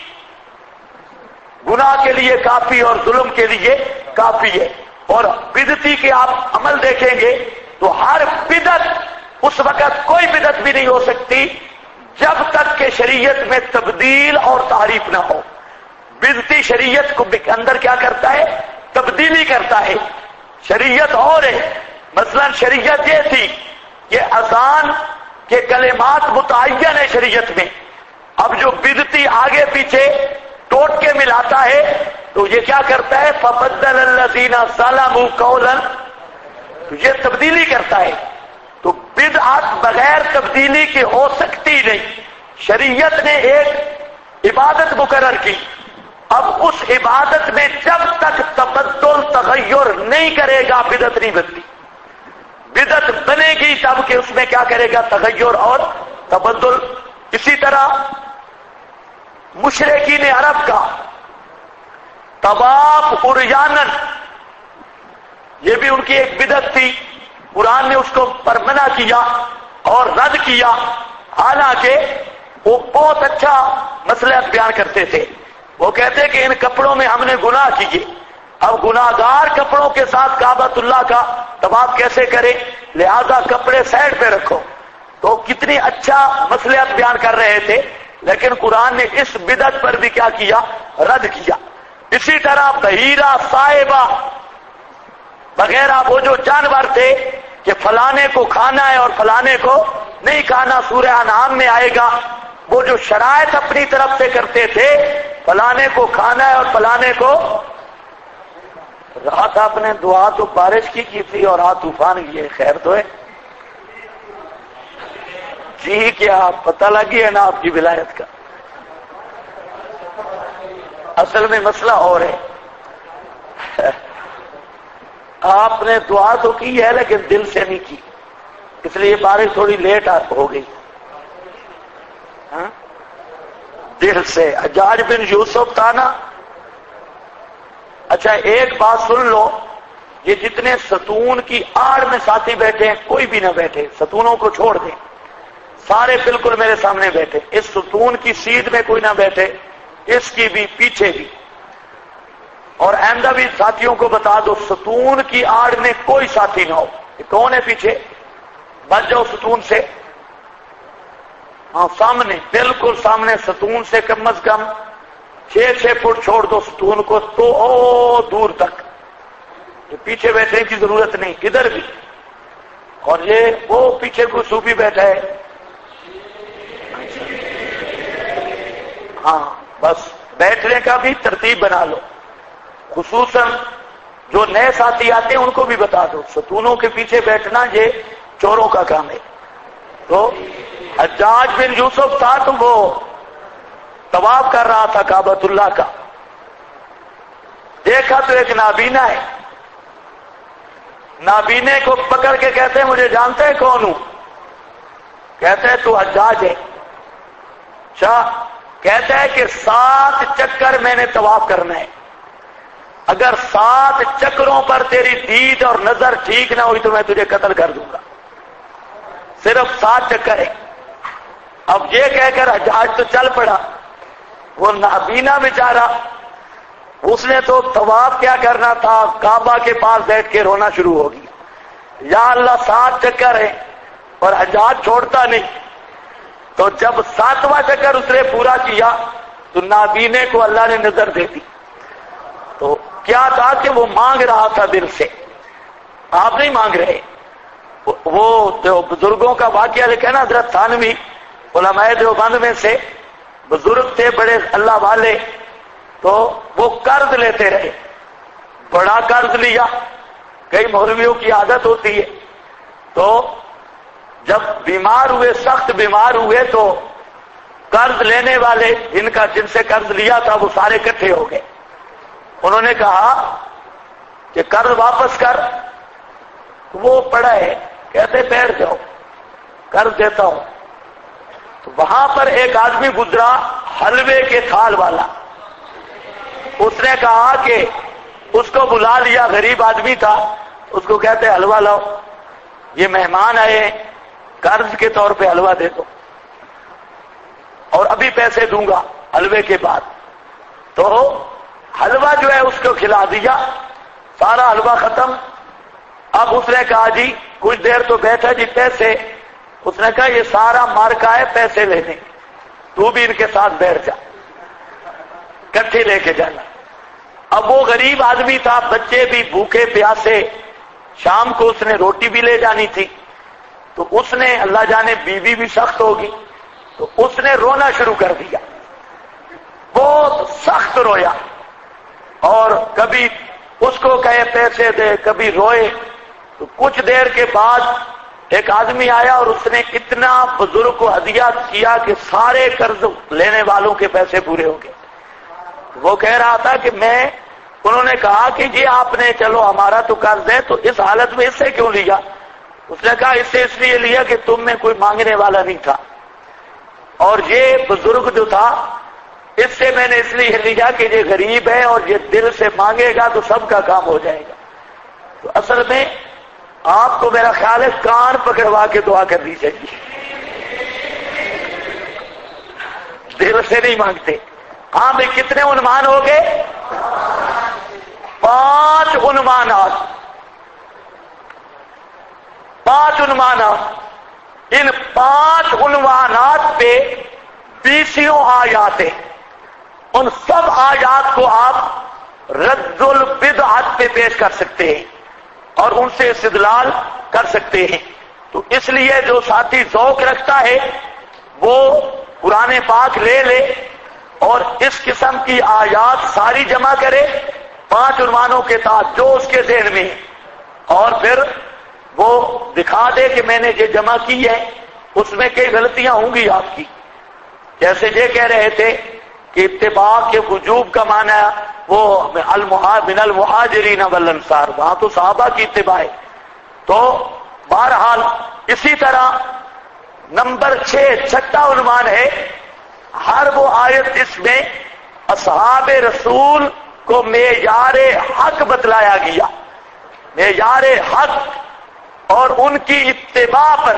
گناہ کے لیے کافی اور ظلم کے لیے کافی ہے۔ اور بدعتی کے آپ عمل دیکھیں گے تو ہر بدعت اس وقت کوئی بدعت بھی نہیں ہو سکتی جب تک کہ شریعت میں تبدیل اور تحریف نہ ہو۔ بدعتی شریعت کو اندر کیا کرتا ہے؟ تبدیلی کرتا ہے۔ شریعت اور ہے، مثلا شریعت یہ تھی کہ اذان کے کلمات متعین ہے شریعت میں، اب جو بدعتی آگے پیچھے ٹوٹ کے ملاتا ہے تو یہ کیا کرتا ہے؟ فبدل الذین ظلموا قولا، تو یہ تبدیلی کرتا ہے۔ تو بدعت بغیر تبدیلی کے ہو سکتی نہیں۔ شریعت نے ایک عبادت مقرر کی، اب اس عبادت میں جب تک تبدل تغیر نہیں کرے گا بدعت نہیں بنتی۔ بدعت بنے گی تب کہ اس میں کیا کرے گا؟ تغیر اور تبدل۔ اسی طرح مشرکین عرب کا طواف عریانن، یہ بھی ان کی ایک بدعت تھی، قرآن نے اس کو پر منع کیا اور رد کیا، حالانکہ وہ بہت اچھا مسئلہ بیان کرتے تھے۔ وہ کہتے کہ ان کپڑوں میں ہم نے گناہ کیے، اب گناہگار کپڑوں کے ساتھ کعبۃ اللہ کا طواف کیسے کرے، لہذا کپڑے سائڈ پہ رکھو۔ تو کتنی اچھا مسئلہ بیان کر رہے تھے، لیکن قرآن نے اس بدعت پر بھی کیا کیا؟ رد کیا۔ اسی طرح بحیرہ، صائبہ وغیرہ وہ جو جانور تھے کہ فلانے کو کھانا ہے اور فلانے کو نہیں کھانا، سورہ انعام میں آئے گا، وہ جو شرائط اپنی طرف سے کرتے تھے، فلانے کو کھانا ہے اور فلانے کو۔ رات آپ نے دعا تو بارش کی تھی اور رات طوفان کی ہے، خیر تو ہے جی؟ کیا پتہ لگی ہے نا آپ کی ولایت کا؟ اصل میں مسئلہ اور ہے، آپ نے دعا تو کی ہے لیکن دل سے نہیں کی، اس لیے بارش تھوڑی لیٹ ہو گئی۔ دل سے حجاج بن یوسف تھا نا۔ اچھا ایک بات سن لو، یہ جتنے ستون کی آڑ میں ساتھی بیٹھے ہیں کوئی بھی نہ بیٹھے، ستونوں کو چھوڑ دیں، سارے بالکل میرے سامنے بیٹھے، اس ستون کی سیٹ میں کوئی نہ بیٹھے، اس کی بھی پیچھے بھی، اور آئندہ بھی ساتھیوں کو بتا دو ستون کی آڑ میں کوئی ساتھی نہ ہو۔ یہ کون ہے پیچھے؟ بچ جاؤ ستون سے۔ ہاں سامنے، بالکل سامنے ستون سے کم از کم 6 فٹ چھوڑ دو ستون کو، تو او دور تک، یہ پیچھے بیٹھنے کی ضرورت نہیں، ادھر بھی۔ اور یہ وہ پیچھے کوئی صوفی بیٹھا ہے، ہاں بس بیٹھنے کا بھی ترتیب بنا لو، خصوصاً جو نئے ساتھی آتے ہیں ان کو بھی بتا دو ستونوں کے پیچھے بیٹھنا یہ چوروں کا کام ہے۔ تو حجاج بن یوسف تھا تو وہ طواف کر رہا تھا کعبۃ اللہ کا، دیکھا تو ایک نابینا ہے، نابینے کو پکڑ کے کہتے ہیں مجھے جانتے ہیں کون ہوں؟ کہتے ہیں تو حجاج ہے۔ اچھا کہتا ہے کہ 7 چکر میں نے طواف کرنا ہے، اگر 7 چکروں پر تیری دید اور نظر ٹھیک نہ ہوئی تو میں تجھے قتل کر دوں گا۔ صرف 7 چکر ہے۔ اب یہ کہہ کر حجاج تو چل پڑا، وہ نابینا بیچارہ، اس نے تو طواف کیا کرنا تھا، کعبہ کے پاس بیٹھ کے رونا شروع ہو گیا، یا اللہ 7 چکر ہے اور حجاج چھوڑتا نہیں۔ تو جب 7واں چکر اس نے پورا کیا تو نابینے کو اللہ نے نظر دے دی۔ تو کیا تھا کہ وہ مانگ رہا تھا دل سے، آپ نہیں مانگ رہے۔ وہ جو بزرگوں کا واقعہ لکھا نا، حضرت تھانوی علماء دیوبند میں سے بزرگ تھے بڑے اللہ والے، تو وہ قرض لیتے رہے، بڑا قرض لیا، کئی مولویوں کی عادت ہوتی ہے۔ تو جب بیمار ہوئے، سخت بیمار ہوئے، تو قرض لینے والے جن سے قرض لیا تھا وہ سارے اکٹھے ہو گئے۔ انہوں نے کہا کہ قرض واپس کر، وہ پڑا ہے، کہتے بیٹھ جاؤ قرض دیتا ہوں۔ تو وہاں پر ایک آدمی گزرا حلوے کے تھال والا، اس نے کہا کہ اس کو بلا لیا، غریب آدمی تھا، اس کو کہتے حلوہ لاؤ، یہ مہمان آئے ہیں، قرض کے طور پہ حلوہ دے دو اور ابھی پیسے دوں گا حلوے کے بعد۔ تو حلوہ جو ہے اس کو کھلا دیا، سارا حلوہ ختم۔ اب اس نے کہا جی کچھ دیر تو بیٹھا جی، پیسے، اس نے کہا یہ سارا مارکا ہے، پیسے لینے، تو بھی ان کے ساتھ بیٹھ جا، کٹھے لے کے جانا۔ اب وہ غریب آدمی تھا، بچے بھی بھوکے پیاسے، شام کو اس نے روٹی بھی لے جانی تھی، تو اس نے، اللہ جانے بیوی بھی سخت ہوگی، تو اس نے رونا شروع کر دیا، بہت سخت رویا، اور کبھی اس کو کہے پیسے دے، کبھی روئے۔ تو کچھ دیر کے بعد ایک آدمی آیا اور اس نے اتنا بزرگ کو ہدیہ کیا کہ سارے قرض لینے والوں کے پیسے پورے ہو گئے۔ وہ کہہ رہا تھا کہ انہوں نے کہا کہ یہ آپ نے، چلو ہمارا تو قرض ہے، تو اس حالت میں اس سے کیوں لیا؟ اس نے کہا اس سے اس لیے لیا کہ تم میں کوئی مانگنے والا نہیں تھا، اور یہ بزرگ جو تھا اس سے میں نے اس لیے لیا کہ یہ غریب ہے اور یہ دل سے مانگے گا تو سب کا کام ہو جائے گا۔ تو اصل میں آپ کو میرا خیال ہے کان پکڑوا کے دعا کرنی چاہیے، دل سے نہیں مانگتے۔ ہاں بھائی کتنے عنوان ہو گئے؟ 5 عنوانات، 5 عنوانات۔ ان 5 عنوانات پہ 20 آیات ہیں، ان سب آیات کو آپ رد البدعت پہ پیش کر سکتے ہیں اور ان سے استدلال کر سکتے ہیں۔ تو اس لیے جو ساتھی ذوق رکھتا ہے وہ قرآن پاک لے لے اور اس قسم کی آیات ساری جمع کرے 5 عنوانوں کے ساتھ جو اس کے ذہن میں ہے، اور پھر وہ دکھا دے کہ میں نے یہ جمع کی ہے، اس میں کئی غلطیاں ہوں گی آپ کی۔ جیسے یہ کہہ رہے تھے کہ اتباع کے وجوب کا معنی ہے وہ من المہاجرین والانصار، وہاں تو صحابہ کی اتباع ہے۔ تو بہرحال اسی طرح نمبر 6 چھٹا عنوان ہے، ہر وہ آیت جس میں اصحاب رسول کو معیار حق بتلایا گیا، معیار حق اور ان کی اتباع پر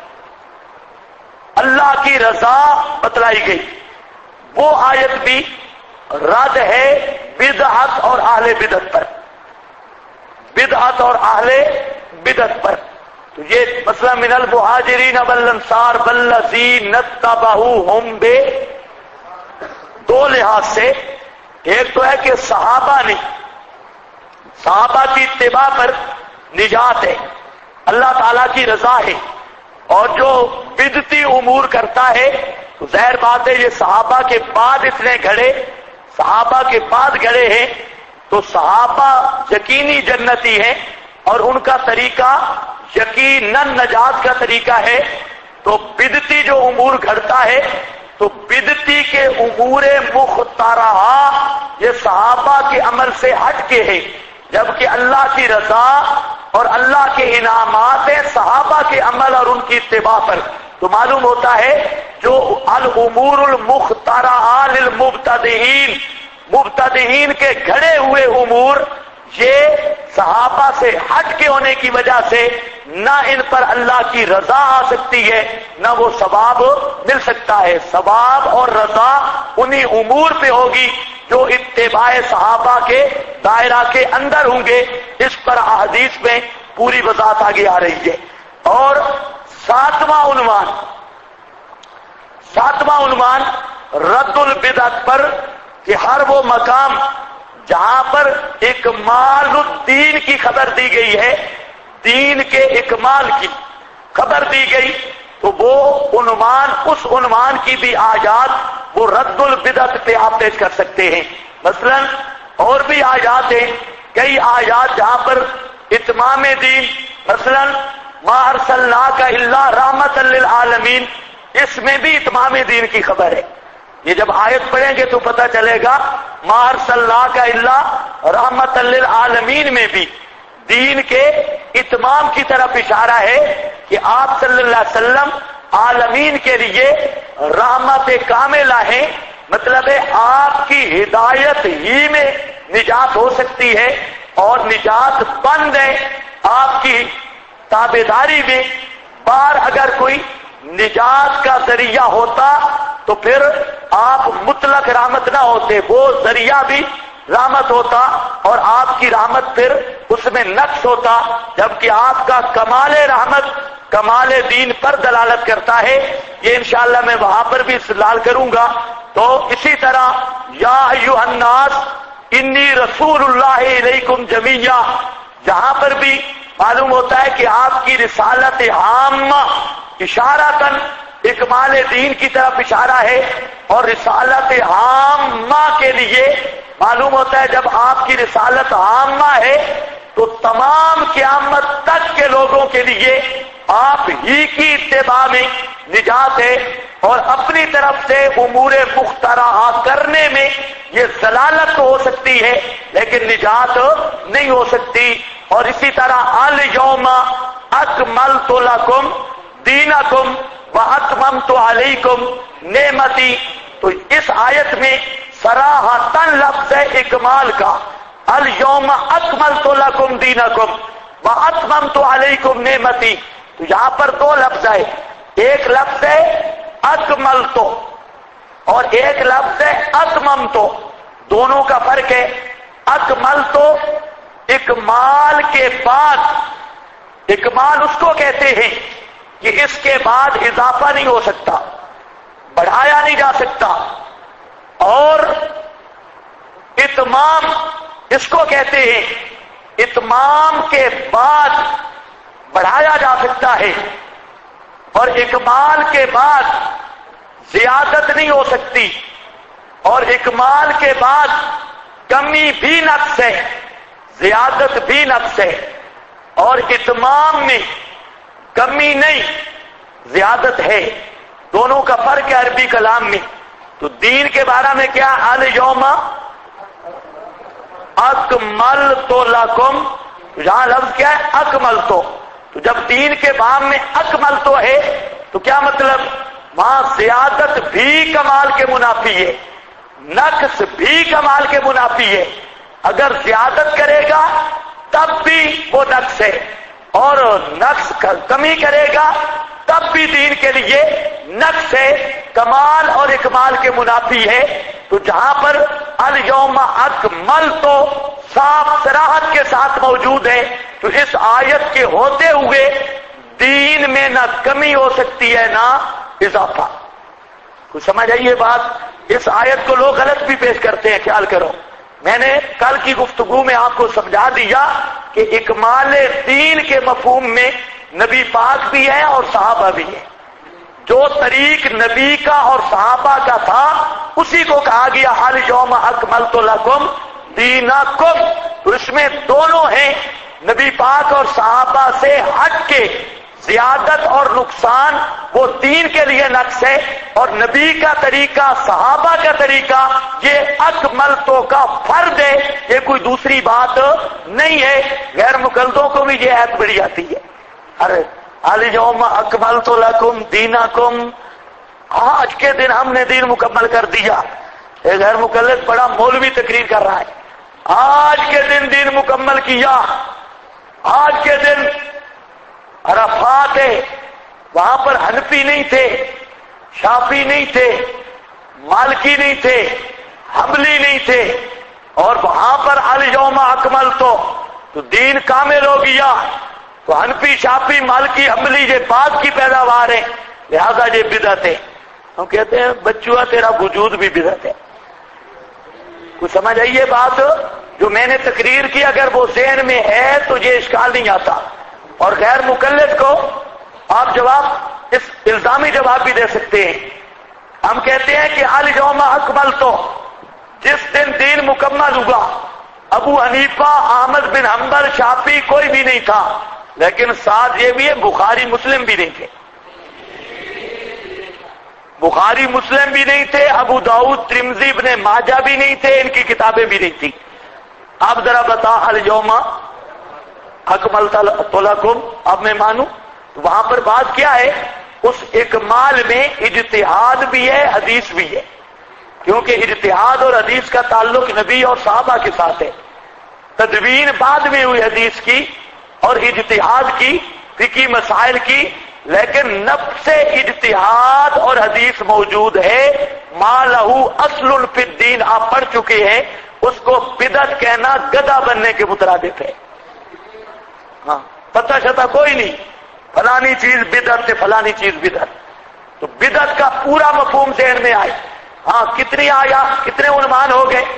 اللہ کی رضا بتلائی گئی، وہ آیت بھی رد ہے بدعت اور اہل بدعت پر، بدعت اور اہل بدعت پر۔ تو یہ مسئلہ من المہاجرین والانصار والذین اتبعوہم بے 2 لحاظ سے، ایک تو ہے کہ صحابہ نے، صحابہ کی اتباع پر نجات ہے، اللہ تعالیٰ کی رضا ہے، اور جو بدعتی امور کرتا ہے تو ظاہر بات ہے یہ صحابہ کے بعد اتنے گھڑے، صحابہ کے بعد گھڑے ہیں، تو صحابہ یقینی جنتی ہیں اور ان کا طریقہ یقیناً نجات کا طریقہ ہے۔ تو بدعتی جو امور گھڑتا ہے تو بدعتی کے امور مختارہ یہ صحابہ کے عمل سے ہٹ کے ہے، جبکہ اللہ کی رضا اور اللہ کے انعامات ہیں صحابہ کے عمل اور ان کی اتباع پر۔ تو معلوم ہوتا ہے جو الامور المخترعہ للمبتدئین، مبتدئین کے گھڑے ہوئے امور، یہ صحابہ سے ہٹ کے ہونے کی وجہ سے نہ ان پر اللہ کی رضا آ سکتی ہے نہ وہ ثواب مل سکتا ہے۔ ثواب اور رضا انہی امور پہ ہوگی جو اتباع صحابہ کے دائرہ کے اندر ہوں گے۔ اس پر احادیث میں پوری وضاحت آگے آ رہی ہے۔ اور ساتواں عنوان رد البدعت پر، کہ ہر وہ مقام جہاں پر اکمال الدین کی خبر دی گئی ہے، دین کے اکمال کی خبر دی گئی، تو وہ عنوان، اس عنوان کی بھی آیات وہ رد البدعت پہ آپ پیش کر سکتے ہیں۔ مثلا اور بھی آیات ہیں، کئی آیات جہاں پر اتمام دین، مثلا ما ارسلناک الا رحمۃ للعالمین، اس میں بھی اتمام دین کی خبر ہے۔ یہ جب آیت پڑھیں گے تو پتہ چلے گا ما ارسلناک الا رحمۃ للعالمین میں بھی دین کے اتمام کی طرف اشارہ ہے کہ آپ صلی اللہ علیہ وسلم عالمین کے لیے رحمت کاملہ ہیں، مطلب ہے آپ کی ہدایت ہی میں نجات ہو سکتی ہے اور نجات بند ہے آپ کی تابعداری میں۔ بار اگر کوئی نجات کا ذریعہ ہوتا تو پھر آپ مطلق رحمت نہ ہوتے، وہ ذریعہ بھی رحمت ہوتا اور آپ کی رحمت پھر اس میں نقص ہوتا، جبکہ آپ کا کمال رحمت کمال دین پر دلالت کرتا ہے۔ یہ انشاءاللہ میں وہاں پر بھی استدلال کروں گا۔ تو اسی طرح یا ایھا الناس انی رسول اللہ الیکم جمیعا، جہاں پر بھی معلوم ہوتا ہے کہ آپ کی رسالت عامہ اشارتاً اکمال دین کی طرف اشارہ ہے، اور رسالت عامہ کے لیے معلوم ہوتا ہے جب آپ کی رسالت عامہ ہے تو تمام قیامت تک کے لوگوں کے لیے آپ ہی کی اتباع میں نجات ہے، اور اپنی طرف سے امور مخترعہ کرنے میں یہ ضلالت تو ہو سکتی ہے لیکن نجات نہیں ہو سکتی۔ اور اسی طرح الیوم اکملت لکم دینکم واتممت علیکم نعمتی، تو اس آیت میں صراحتاً لفظ اکمال کا، الیوم اکملت لکم دینکم واتممت علیکم نعمتی، تو یہاں پر دو لفظ ہے، ایک لفظ ہے اکملت اور ایک لفظ ہے اتممت، دونوں کا فرق ہے۔ اکملت اکمال کے بعد، اکمال اس کو کہتے ہیں کہ اس کے بعد اضافہ نہیں ہو سکتا، بڑھایا نہیں جا سکتا، اور اتمام اس کو کہتے ہیں اتمام کے بعد بڑھایا جا سکتا ہے، اور اکمال کے بعد زیادت نہیں ہو سکتی، اور اکمال کے بعد کمی بھی نقص ہے، زیادت بھی نقص ہے، اور اتمام میں کمی نہیں زیادت ہے، دونوں کا فرق ہے عربی کلام میں۔ تو دین کے بارے میں کیا الیوم اکملت لکم، یہاں لفظ کیا ہے اکملت، تو جب دین کے باب میں اکملت ہے تو کیا مطلب وہاں زیادت بھی کمال کے منافی ہے، نقص بھی کمال کے منافی ہے۔ اگر زیادت کرے گا تب بھی وہ نقص ہے، اور نقص کمی کرے گا تب بھی دین کے لیے نقص ہے، کمال اور اکمال کے منافی ہے۔ تو جہاں پر الیوم اکملت صاف صراحت کے ساتھ موجود ہے، تو اس آیت کے ہوتے ہوئے دین میں نہ کمی ہو سکتی ہے نہ اضافہ۔ کچھ سمجھ آئیے بات؟ اس آیت کو لوگ غلط بھی پیش کرتے ہیں، خیال کرو۔ میں نے کل کی گفتگو میں آپ کو سمجھا دیا کہ اکمال دین کے مفہوم میں نبی پاک بھی ہے اور صحابہ بھی ہے، جو طریق نبی کا اور صحابہ کا تھا اسی کو کہا گیا الیوم اکملت لکم دینکم، تو اس میں دونوں ہیں، نبی پاک اور صحابہ سے ہٹ کے زیادت اور نقصان وہ دین کے لیے نقص ہے، اور نبی کا طریقہ صحابہ کا طریقہ یہ اکملتوں کا فرد ہے، یہ کوئی دوسری بات نہیں ہے۔ غیر مقلدوں کو بھی یہ عیب بڑی آتی ہے، ارے الیوم اکملت لکم دینکم، آج کے دن ہم نے دین مکمل کر دیا۔ ایک غیر مقلد بڑا مولوی تقریر کر رہا ہے، آج کے دن دین مکمل کیا۔ آج کے دن عرفات ہے، وہاں پر حنفی نہیں تھے، شافی نہیں تھے، مالکی نہیں تھے، حنبلی نہیں تھے، اور وہاں پر الیوم اکملت تو دین کامل ہو گیا۔ تو حنفی، شافی، مالکی، حنبلی یہ بعد کی پیداوار ہے، لہذا یہ بدعت ہے۔ ہم کہتے ہیں بچوا تیرا وجود بھی بدعت ہے۔ کچھ سمجھ آئیے بات؟ جو میں نے تقریر کی اگر وہ ذہن میں ہے تو یہ اشکال نہیں آتا۔ اور غیر مقلد کو آپ جواب، اس الزامی جواب بھی دے سکتے ہیں۔ ہم کہتے ہیں کہ الیوم اکملت، جس دن دین مکمل ہوا، ابو حنیفہ، احمد بن حنبل، شافی کوئی بھی نہیں تھا، لیکن ساتھ یہ بھی ہے بخاری مسلم بھی نہیں تھے، بخاری مسلم بھی نہیں تھے، ابو داؤد، ترمذی، ابن ماجہ بھی نہیں تھے، ان کی کتابیں بھی نہیں تھی۔ اب ذرا بتا الیوم اکملت لکم، اب میں مانوں تو وہاں پر بات کیا ہے؟ اس اکمال میں اجتہاد بھی ہے، حدیث بھی ہے، کیونکہ اجتہاد اور حدیث کا تعلق نبی اور صحابہ کے ساتھ ہے۔ تدوین بعد میں ہوئی حدیث کی اور اجتہاد کی، فقہی مسائل کی، لیکن نفس اجتہاد اور حدیث موجود ہے۔ ما لہو اصل فی الدین آپ پڑھ چکے ہیں، اس کو بدعت کہنا گدھا بننے کے مترادف ہے۔ ہاں، پتہ شتہ کوئی نہیں، فلانی چیز بدعت ہے، فلانی چیز بدعت، تو بدعت کا پورا مفہوم ذہن میں آئے۔ ہاں، کتنی آیا، کتنے عنوان ہو گئے؟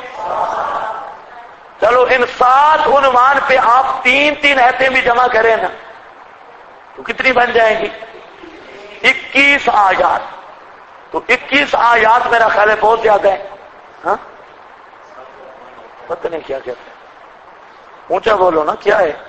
چلو ان 7 عنوان پہ آپ 3 آیتیں بھی جمع کریں نا تو کتنی بن جائیں گی؟ 21 آیات۔ تو 21 آیات میرا خیال ہے بہت زیادہ ہے۔ ہاں، پتہ نہیں کیا کہتے ہیں، اونچا بولو نا، کیا ہے؟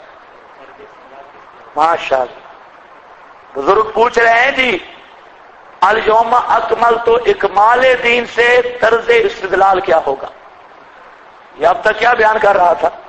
ماشاء اللہ، بزرگ پوچھ رہے ہیں جی الیوم اکملت تو اکمال دین سے طرز استدلال کیا ہوگا؟ یہ اب تک کیا بیان کر رہا تھا؟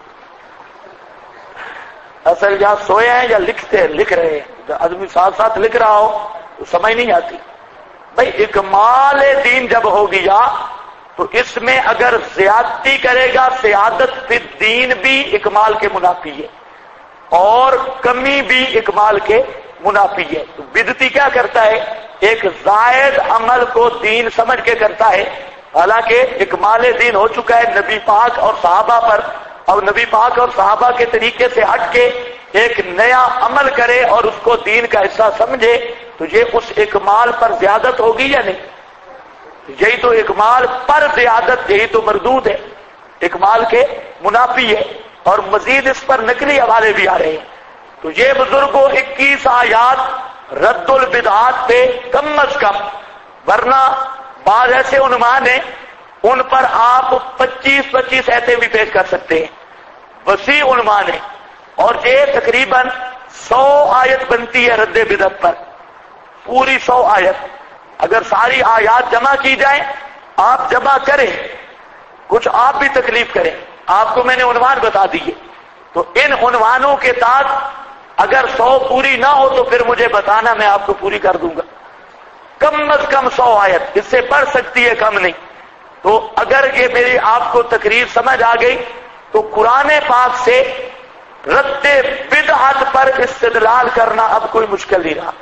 اصل یا سوئے ہیں یا لکھ رہے ہیں، جو آدمی ساتھ ساتھ لکھ رہا ہو تو سمجھ نہیں آتی۔ بھائی اکمال دین جب ہو گیا تو اس میں اگر زیادتی کرے گا، سیادت فی الدین بھی اکمال کے منافی ہے اور کمی بھی اکمال کے منافی ہے۔ تو بدعتی کیا کرتا ہے؟ ایک زائد عمل کو دین سمجھ کے کرتا ہے، حالانکہ اکمال دین ہو چکا ہے نبی پاک اور صحابہ پر، اور نبی پاک اور صحابہ کے طریقے سے ہٹ کے ایک نیا عمل کرے اور اس کو دین کا حصہ سمجھے تو یہ اس اکمال پر زیادت ہوگی یا نہیں؟ یہی تو اکمال پر زیادت، یہی تو مردود ہے، اکمال کے منافی ہے، اور مزید اس پر نقلی حوالے بھی آ رہے ہیں۔ تو یہ بزرگوں 21 آیات رد البدعات پہ کم از کم، ورنہ بعض ایسے عنوان ہیں ان پر آپ 25 ایتیں بھی پیش کر سکتے ہیں، وسیع عنوان ہے، اور یہ تقریباً 100 آیت بنتی ہے رد بدعت پر، پوری 100 آیت۔ اگر ساری آیات جمع کی جائیں، آپ جمع کریں، کچھ آپ بھی تکلیف کریں، آپ کو میں نے عنوان بتا دیے، تو ان عنوانوں کے تحت اگر 100 پوری نہ ہو تو پھر مجھے بتانا، میں آپ کو پوری کر دوں گا۔ کم از کم 100 آیت، اس سے بڑھ سکتی ہے، کم نہیں۔ تو اگر یہ میری آپ کو تقریر سمجھ آ گئی تو قرآن پاک سے رد بدعت پر استدلال کرنا اب کوئی مشکل نہیں رہا۔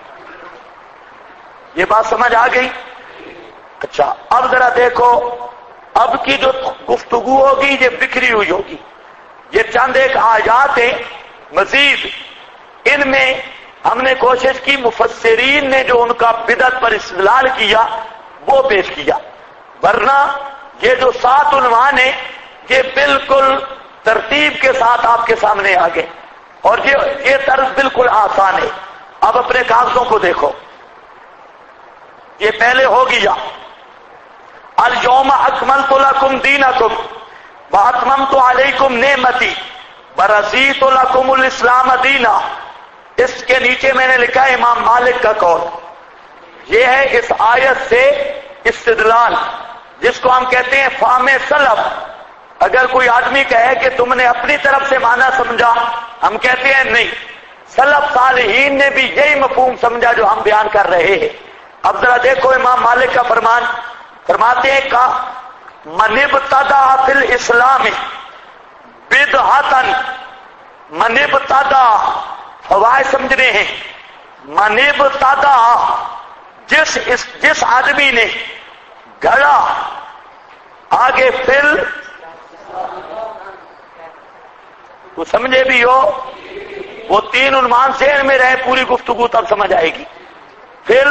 یہ بات سمجھ آ گئی؟ اچھا، اب ذرا دیکھو، اب کی جو گفتگو ہوگی یہ بکھری ہوئی ہوگی، یہ چند ایک آیات ہیں، مزید ان میں ہم نے کوشش کی مفسرین نے جو ان کا بدعت پر استدلال کیا وہ پیش کیا، ورنہ یہ جو 7 عنوان ہیں یہ بالکل ترتیب کے ساتھ آپ کے سامنے آ گئے، اور یہ طرز بالکل آسان ہے۔ اب اپنے کاغذوں کو دیکھو، یہ پہلے ہو گیا الیوم اکملت لکم دینکم واتممت علیکم نعمتی ورضیت لکم الاسلام دینا۔ اس کے نیچے میں نے لکھا ہے امام مالک کا قول، یہ ہے اس آیت سے استدلال، جس کو ہم کہتے ہیں فہم سلف۔ اگر کوئی آدمی کہے کہ تم نے اپنی طرف سے معنی سمجھا، ہم کہتے ہیں نہیں، سلف صالحین نے بھی یہی مفہوم سمجھا جو ہم بیان کر رہے ہیں. اب ذرا دیکھو امام مالک کا فرمان، فرماتے ہیں کہ من ابتدع فی الاسلام بدعۃ، من ابتدع فوائد سمجھنے ہیں. من ابتدع جس آدمی نے گھڑا آگے فل، تو سمجھے بھی ہو وہ تین عنوان ذہن میں رہے، پوری گفتگو تب سمجھ آئے گی. پھر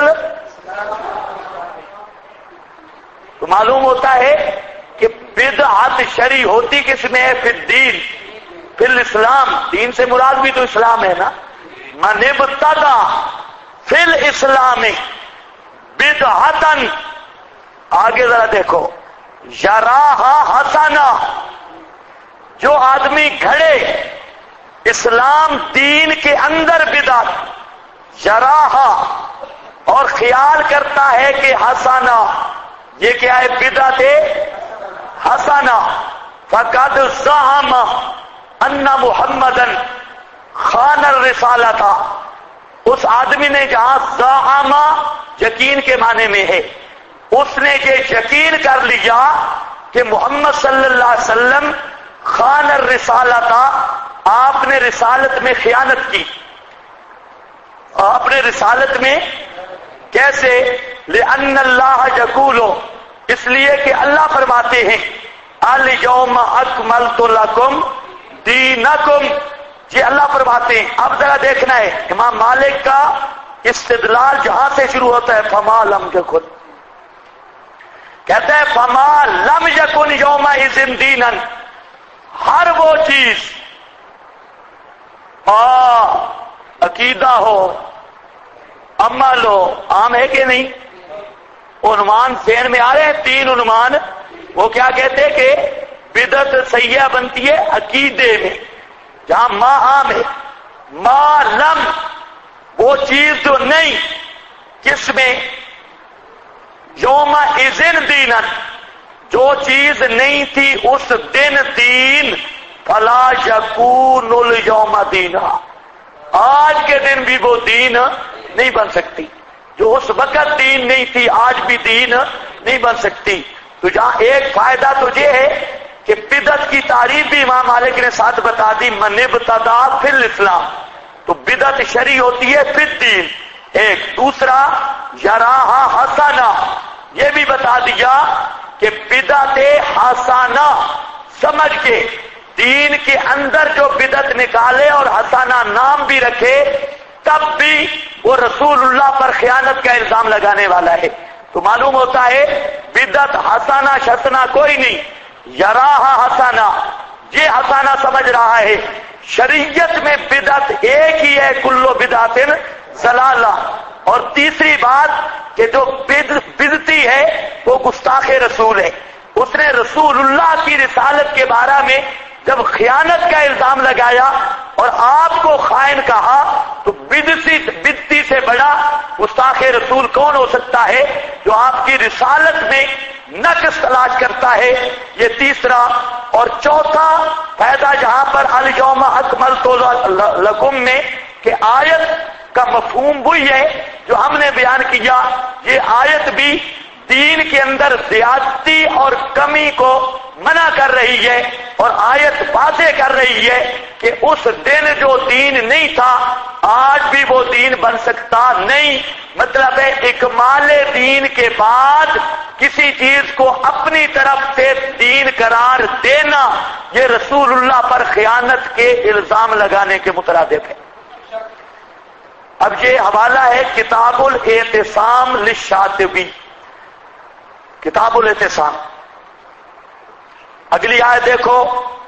تو معلوم ہوتا ہے کہ بدعت شرعی ہوتی کس میں ہے؟ فی الدین، فی الاسلام. دین سے مراد بھی تو اسلام ہے نا. من ابتدع فی الاسلام بدعۃ، آگے ذرا دیکھو، یراھا حسنہ، جو آدمی گھڑے اسلام دین کے اندر بدعت، یراھا، اور خیال کرتا ہے کہ حسنہ، یہ کیا ہے؟ بدعت حسنہ. فقد زعم ان محمدا خان الرسالۃ، اس آدمی نے جہاں زعم یقین کے معنی میں ہے، اس نے یہ یقین کر لیا کہ محمد صلی اللہ علیہ وسلم خان الرسالۃ، آپ نے رسالت میں خیانت کی. آپ نے رسالت میں کیسے؟ لأن اللہ یقول، اس لیے کہ اللہ فرماتے ہیں الیوم اکملت لکم دینکم، جی اللہ فرماتے ہیں. اب ذرا دیکھنا ہے امام مالک کا استدلال جہاں سے شروع ہوتا ہے، فما لم یکن، کہتا ہے فما لم یکن یومئذ دینا، ہر وہ چیز عقیدہ ہو، عمل ہو، عام ہے کہ نہیں؟ عنوان ذہن میں آ رہے ہیں تین عنوان. وہ کیا کہتے ہیں کہ بدعت سیئہ بنتی ہے عقیدے میں، جہاں ما عام ہے. ما لم، وہ چیز جو نہیں، کس میں؟ یوم اذن دینا، جو چیز نہیں تھی اس دن دین، فلا یکون الیوم دینا، آج کے دن بھی وہ دین نہیں بن سکتی. جو اس وقت دین نہیں تھی آج بھی دین نہیں بن سکتی. تو جہاں ایک فائدہ تو یہ ہے کہ بدعت کی تعریف بھی امام مالک نے ساتھ بتا دی، من ابتدع فی الاسلام، تو بدعت شرعی ہوتی ہے فی الدین. ایک دوسرا یراھا حسنہ، یہ بھی بتا دیا کہ بدعت حسنہ سمجھ کے دین کے اندر جو بدعت نکالے اور حسنہ نام بھی رکھے، تب بھی وہ رسول اللہ پر خیانت کا الزام لگانے والا ہے. تو معلوم ہوتا ہے بدعت حسنہ شسنہ کوئی نہیں، یراھا حسنہ، یہ حسنہ سمجھ رہا ہے. شریعت میں بدعت ایک ہی ہے، کل بدعت ضلالہ. اور تیسری بات کہ جو بدعتی ہے وہ گستاخ رسول ہے. اس نے رسول اللہ کی رسالت کے بارے میں جب خیانت کا الزام لگایا اور آپ کو خائن کہا، تو بدعتی سے بڑا گستاخ رسول کون ہو سکتا ہے جو آپ کی رسالت میں نقص تلاش کرتا ہے. یہ تیسرا. اور چوتھا فائدہ جہاں پر الیوم اکملت لکم میں کہ آیت کا مفہوم وہی ہے جو ہم نے بیان کیا. یہ آیت بھی دین کے اندر زیادتی اور کمی کو منع کر رہی ہے، اور آیت واضح کر رہی ہے کہ اس دن جو دین نہیں تھا آج بھی وہ دین بن سکتا نہیں. مطلب ہے اکمال دین کے بعد کسی چیز کو اپنی طرف سے دین قرار دینا، یہ رسول اللہ پر خیانت کے الزام لگانے کے مترادف ہے. اب یہ حوالہ ہے کتاب الاعتصام للشاطبی، کتاب الاعتصام. اگلی آیت دیکھو،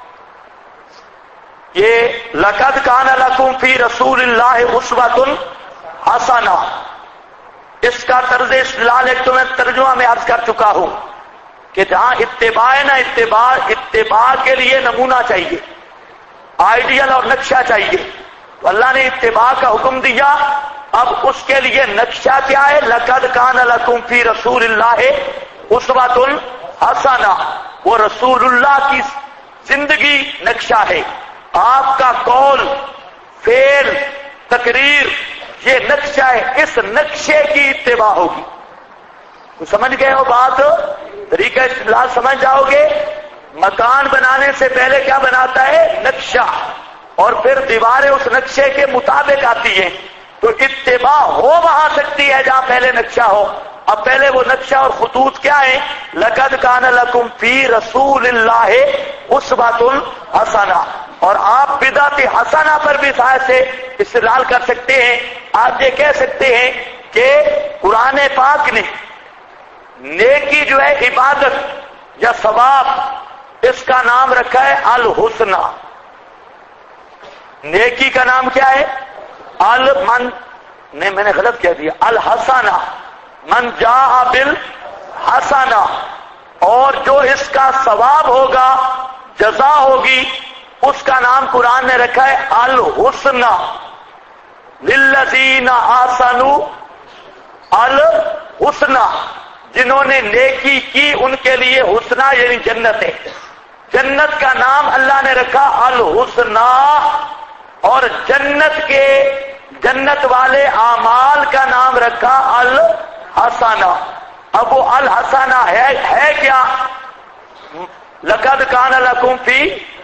یہ لقد کان لکم فی رسول اللہ اسوۃ حسنہ، اس کا طرز استدلال ایک تو میں ترجمہ میں عرض کر چکا ہوں کہ جہاں اتباع ہے نا، اتباع کے لیے نمونہ چاہیے، آئیڈیل اور نقشہ چاہیے. تو اللہ نے اتباع کا حکم دیا، اب اس کے لیے نقشہ کیا ہے؟ لقد کان لکم فی رسول اللہ اسوۃ حسنہ، وہ رسول اللہ کی زندگی نقشہ ہے. آپ کا قول، فعل، تقریر، یہ نقشہ ہے، اس نقشے کی اتباع ہوگی. تو سمجھ گئے ہو بات؟ طریقہ استدلال سمجھ جاؤ گے. مکان بنانے سے پہلے کیا بناتا ہے؟ نقشہ، اور پھر دیواریں اس نقشے کے مطابق آتی ہیں. تو اتباع ہو وہاں سکتی ہے جہاں پہلے نقشہ ہو. اب پہلے وہ نقشہ اور خطوط کیا ہے؟ لقد کان لکم فی رسول اللہ اسوۃ حسنہ. اور آپ بدعت حسنہ پر بھی سے استدلال کر سکتے ہیں. آپ یہ کہہ سکتے ہیں کہ قرآن پاک نے نیکی جو ہے عبادت یا ثواب، اس کا نام رکھا ہے الحسنہ. نیکی کا نام کیا ہے؟ نہیں، میں نے غلط کہہ دیا، الحسنہ. من جاء بالحسنہ. اور جو اس کا ثواب ہوگا، جزا ہوگی، اس کا نام قرآن نے رکھا ہے الحسنہ. للذین احسنوا الحسنہ. جنہوں نے نیکی کی ان کے لیے حسنہ یعنی جنت ہے. جنت کا نام اللہ نے رکھا الحسنہ، اور جنت والے اعمال کا نام رکھا الحسنہ. اب وہ الحسنہ ہے کیا؟ لقد کان لکم فی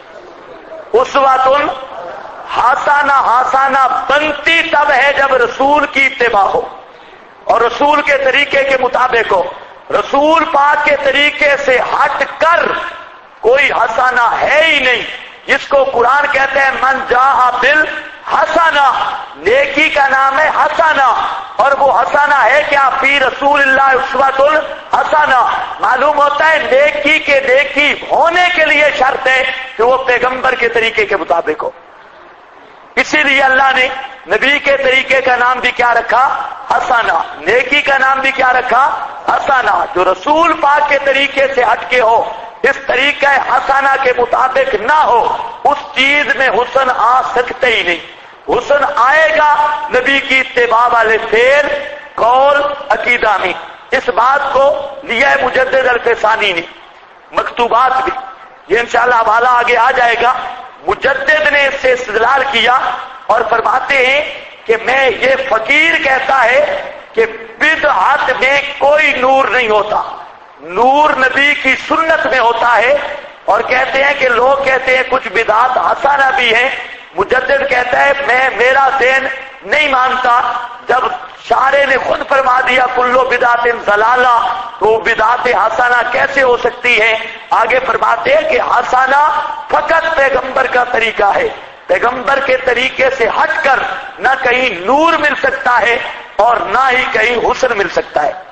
اسوۃ حسنہ. حسنہ بنتی تب ہے جب رسول کی اتباع ہو اور رسول کے طریقے کے مطابق ہو. رسول پاک کے طریقے سے ہٹ کر کوئی حسنہ ہے ہی نہیں. جس کو قرآن کہتے ہیں من جاء بالحسنہ، نیکی کا نام ہے حسنہ. اور وہ حسنہ ہے کیا؟ فی رسول اللہ اسوۃ حسنہ. معلوم ہوتا ہے نیکی کے نیکی ہونے کے لیے شرط ہے کہ وہ پیغمبر کے طریقے کے مطابق ہو. اسی لیے اللہ نے نبی کے طریقے کا نام بھی کیا رکھا؟ حسنہ. نیکی کا نام بھی کیا رکھا؟ حسنہ. جو رسول پاک کے طریقے سے ہٹ کے ہو، اس طریقہ حسنہ کے مطابق نہ ہو، اس چیز میں حسن آ سکتے ہی نہیں. حسن آئے گا نبی کی اتباع والے فعل، قول، عقیدہ میں. اس بات کو لیا ہے مجدد الفسانی نے، مکتوبات بھی. یہ انشاءاللہ حوالہ آگے آ جائے گا. مجدد نے اس سے استدلال کیا اور فرماتے ہیں کہ میں یہ فقیر کہتا ہے کہ بدعت میں کوئی نور نہیں ہوتا، نور نبی کی سنت میں ہوتا ہے. اور کہتے ہیں کہ لوگ کہتے ہیں کچھ بدعت حسنہ بھی ہیں. مجدد کہتا ہے میرا ذہن نہیں مانتا. جب شارع نے خود فرما دیا کلو بدعت ضلالہ، تو بدعت حسنہ کیسے ہو سکتی ہے؟ آگے فرماتے ہیں کہ حسنہ فقط پیغمبر کا طریقہ ہے. پیغمبر کے طریقے سے ہٹ کر نہ کہیں نور مل سکتا ہے اور نہ ہی کہیں حسن مل سکتا ہے.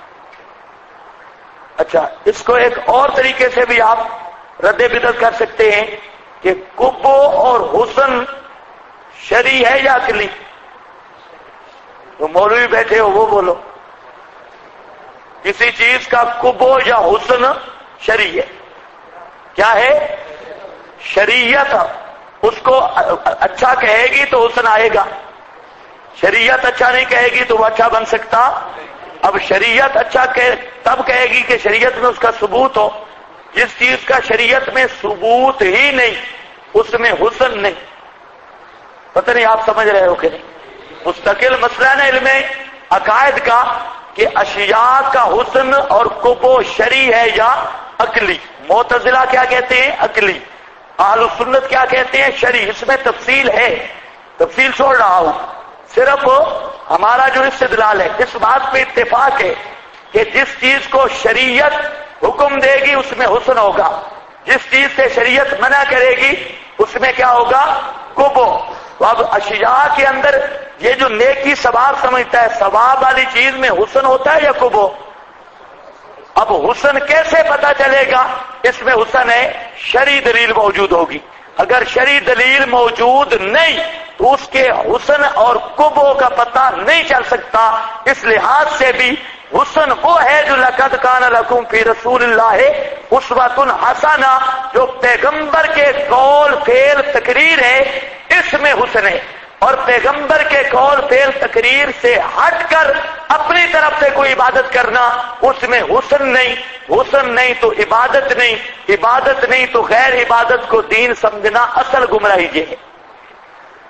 اچھا، اس کو ایک اور طریقے سے بھی آپ رد بدعت کر سکتے ہیں کہ قبو اور حسن شرعی ہے یا عقلی؟ تو مولوی بیٹھے ہو وہ بولو. کسی چیز کا قبو یا حسن شرعی ہے. کیا ہے؟ شریعت اس کو اچھا کہے گی تو حسن آئے گا. شریعت اچھا نہیں کہے گی تو وہ اچھا بن سکتا. اب شریعت اچھا تب کہے گی کہ شریعت میں اس کا ثبوت ہو. جس چیز کا شریعت میں ثبوت ہی نہیں اس میں حسن نہیں. پتہ نہیں آپ سمجھ رہے ہو کہ نہیں؟ مستقل مسئلہ ہے علم عقائد کا کہ اشیاء کا حسن اور قبو شرعی ہے یا عقلی. معتزلہ کیا کہتے ہیں؟ عقلی. اہل سنت کیا کہتے ہیں؟ شرعی. اس میں تفصیل ہے، تفصیل چھوڑ رہا ہوں. صرف ہمارا جو استدلال ہے اس بات پہ اتفاق ہے کہ جس چیز کو شریعت حکم دے گی اس میں حسن ہوگا، جس چیز سے شریعت منع کرے گی اس میں کیا ہوگا؟ قبو. تو اب اشیاء کے اندر یہ جو نیکی ثواب سمجھتا ہے، ثواب والی چیز میں حسن ہوتا ہے یا قبو؟ اب حسن کیسے پتا چلے گا؟ اس میں حسن ہے شرعی دلیل موجود ہوگی. اگر شرعی دلیل موجود نہیں تو اس کے حسن اور قبو کا پتہ نہیں چل سکتا. اس لحاظ سے بھی حسن وہ ہے جو لقد کان لکم فی رسول اللہ اسوۃ حسنہ، جو پیغمبر کے قول فعل تقریر ہے اس میں حسن ہے. اور پیغمبر کے قول فعل تقریر سے ہٹ کر اپنی طرف سے کوئی عبادت کرنا اس میں حسن نہیں. حسن نہیں تو عبادت نہیں، عبادت نہیں تو غیر عبادت کو دین سمجھنا اصل گمراہی یہ ہے.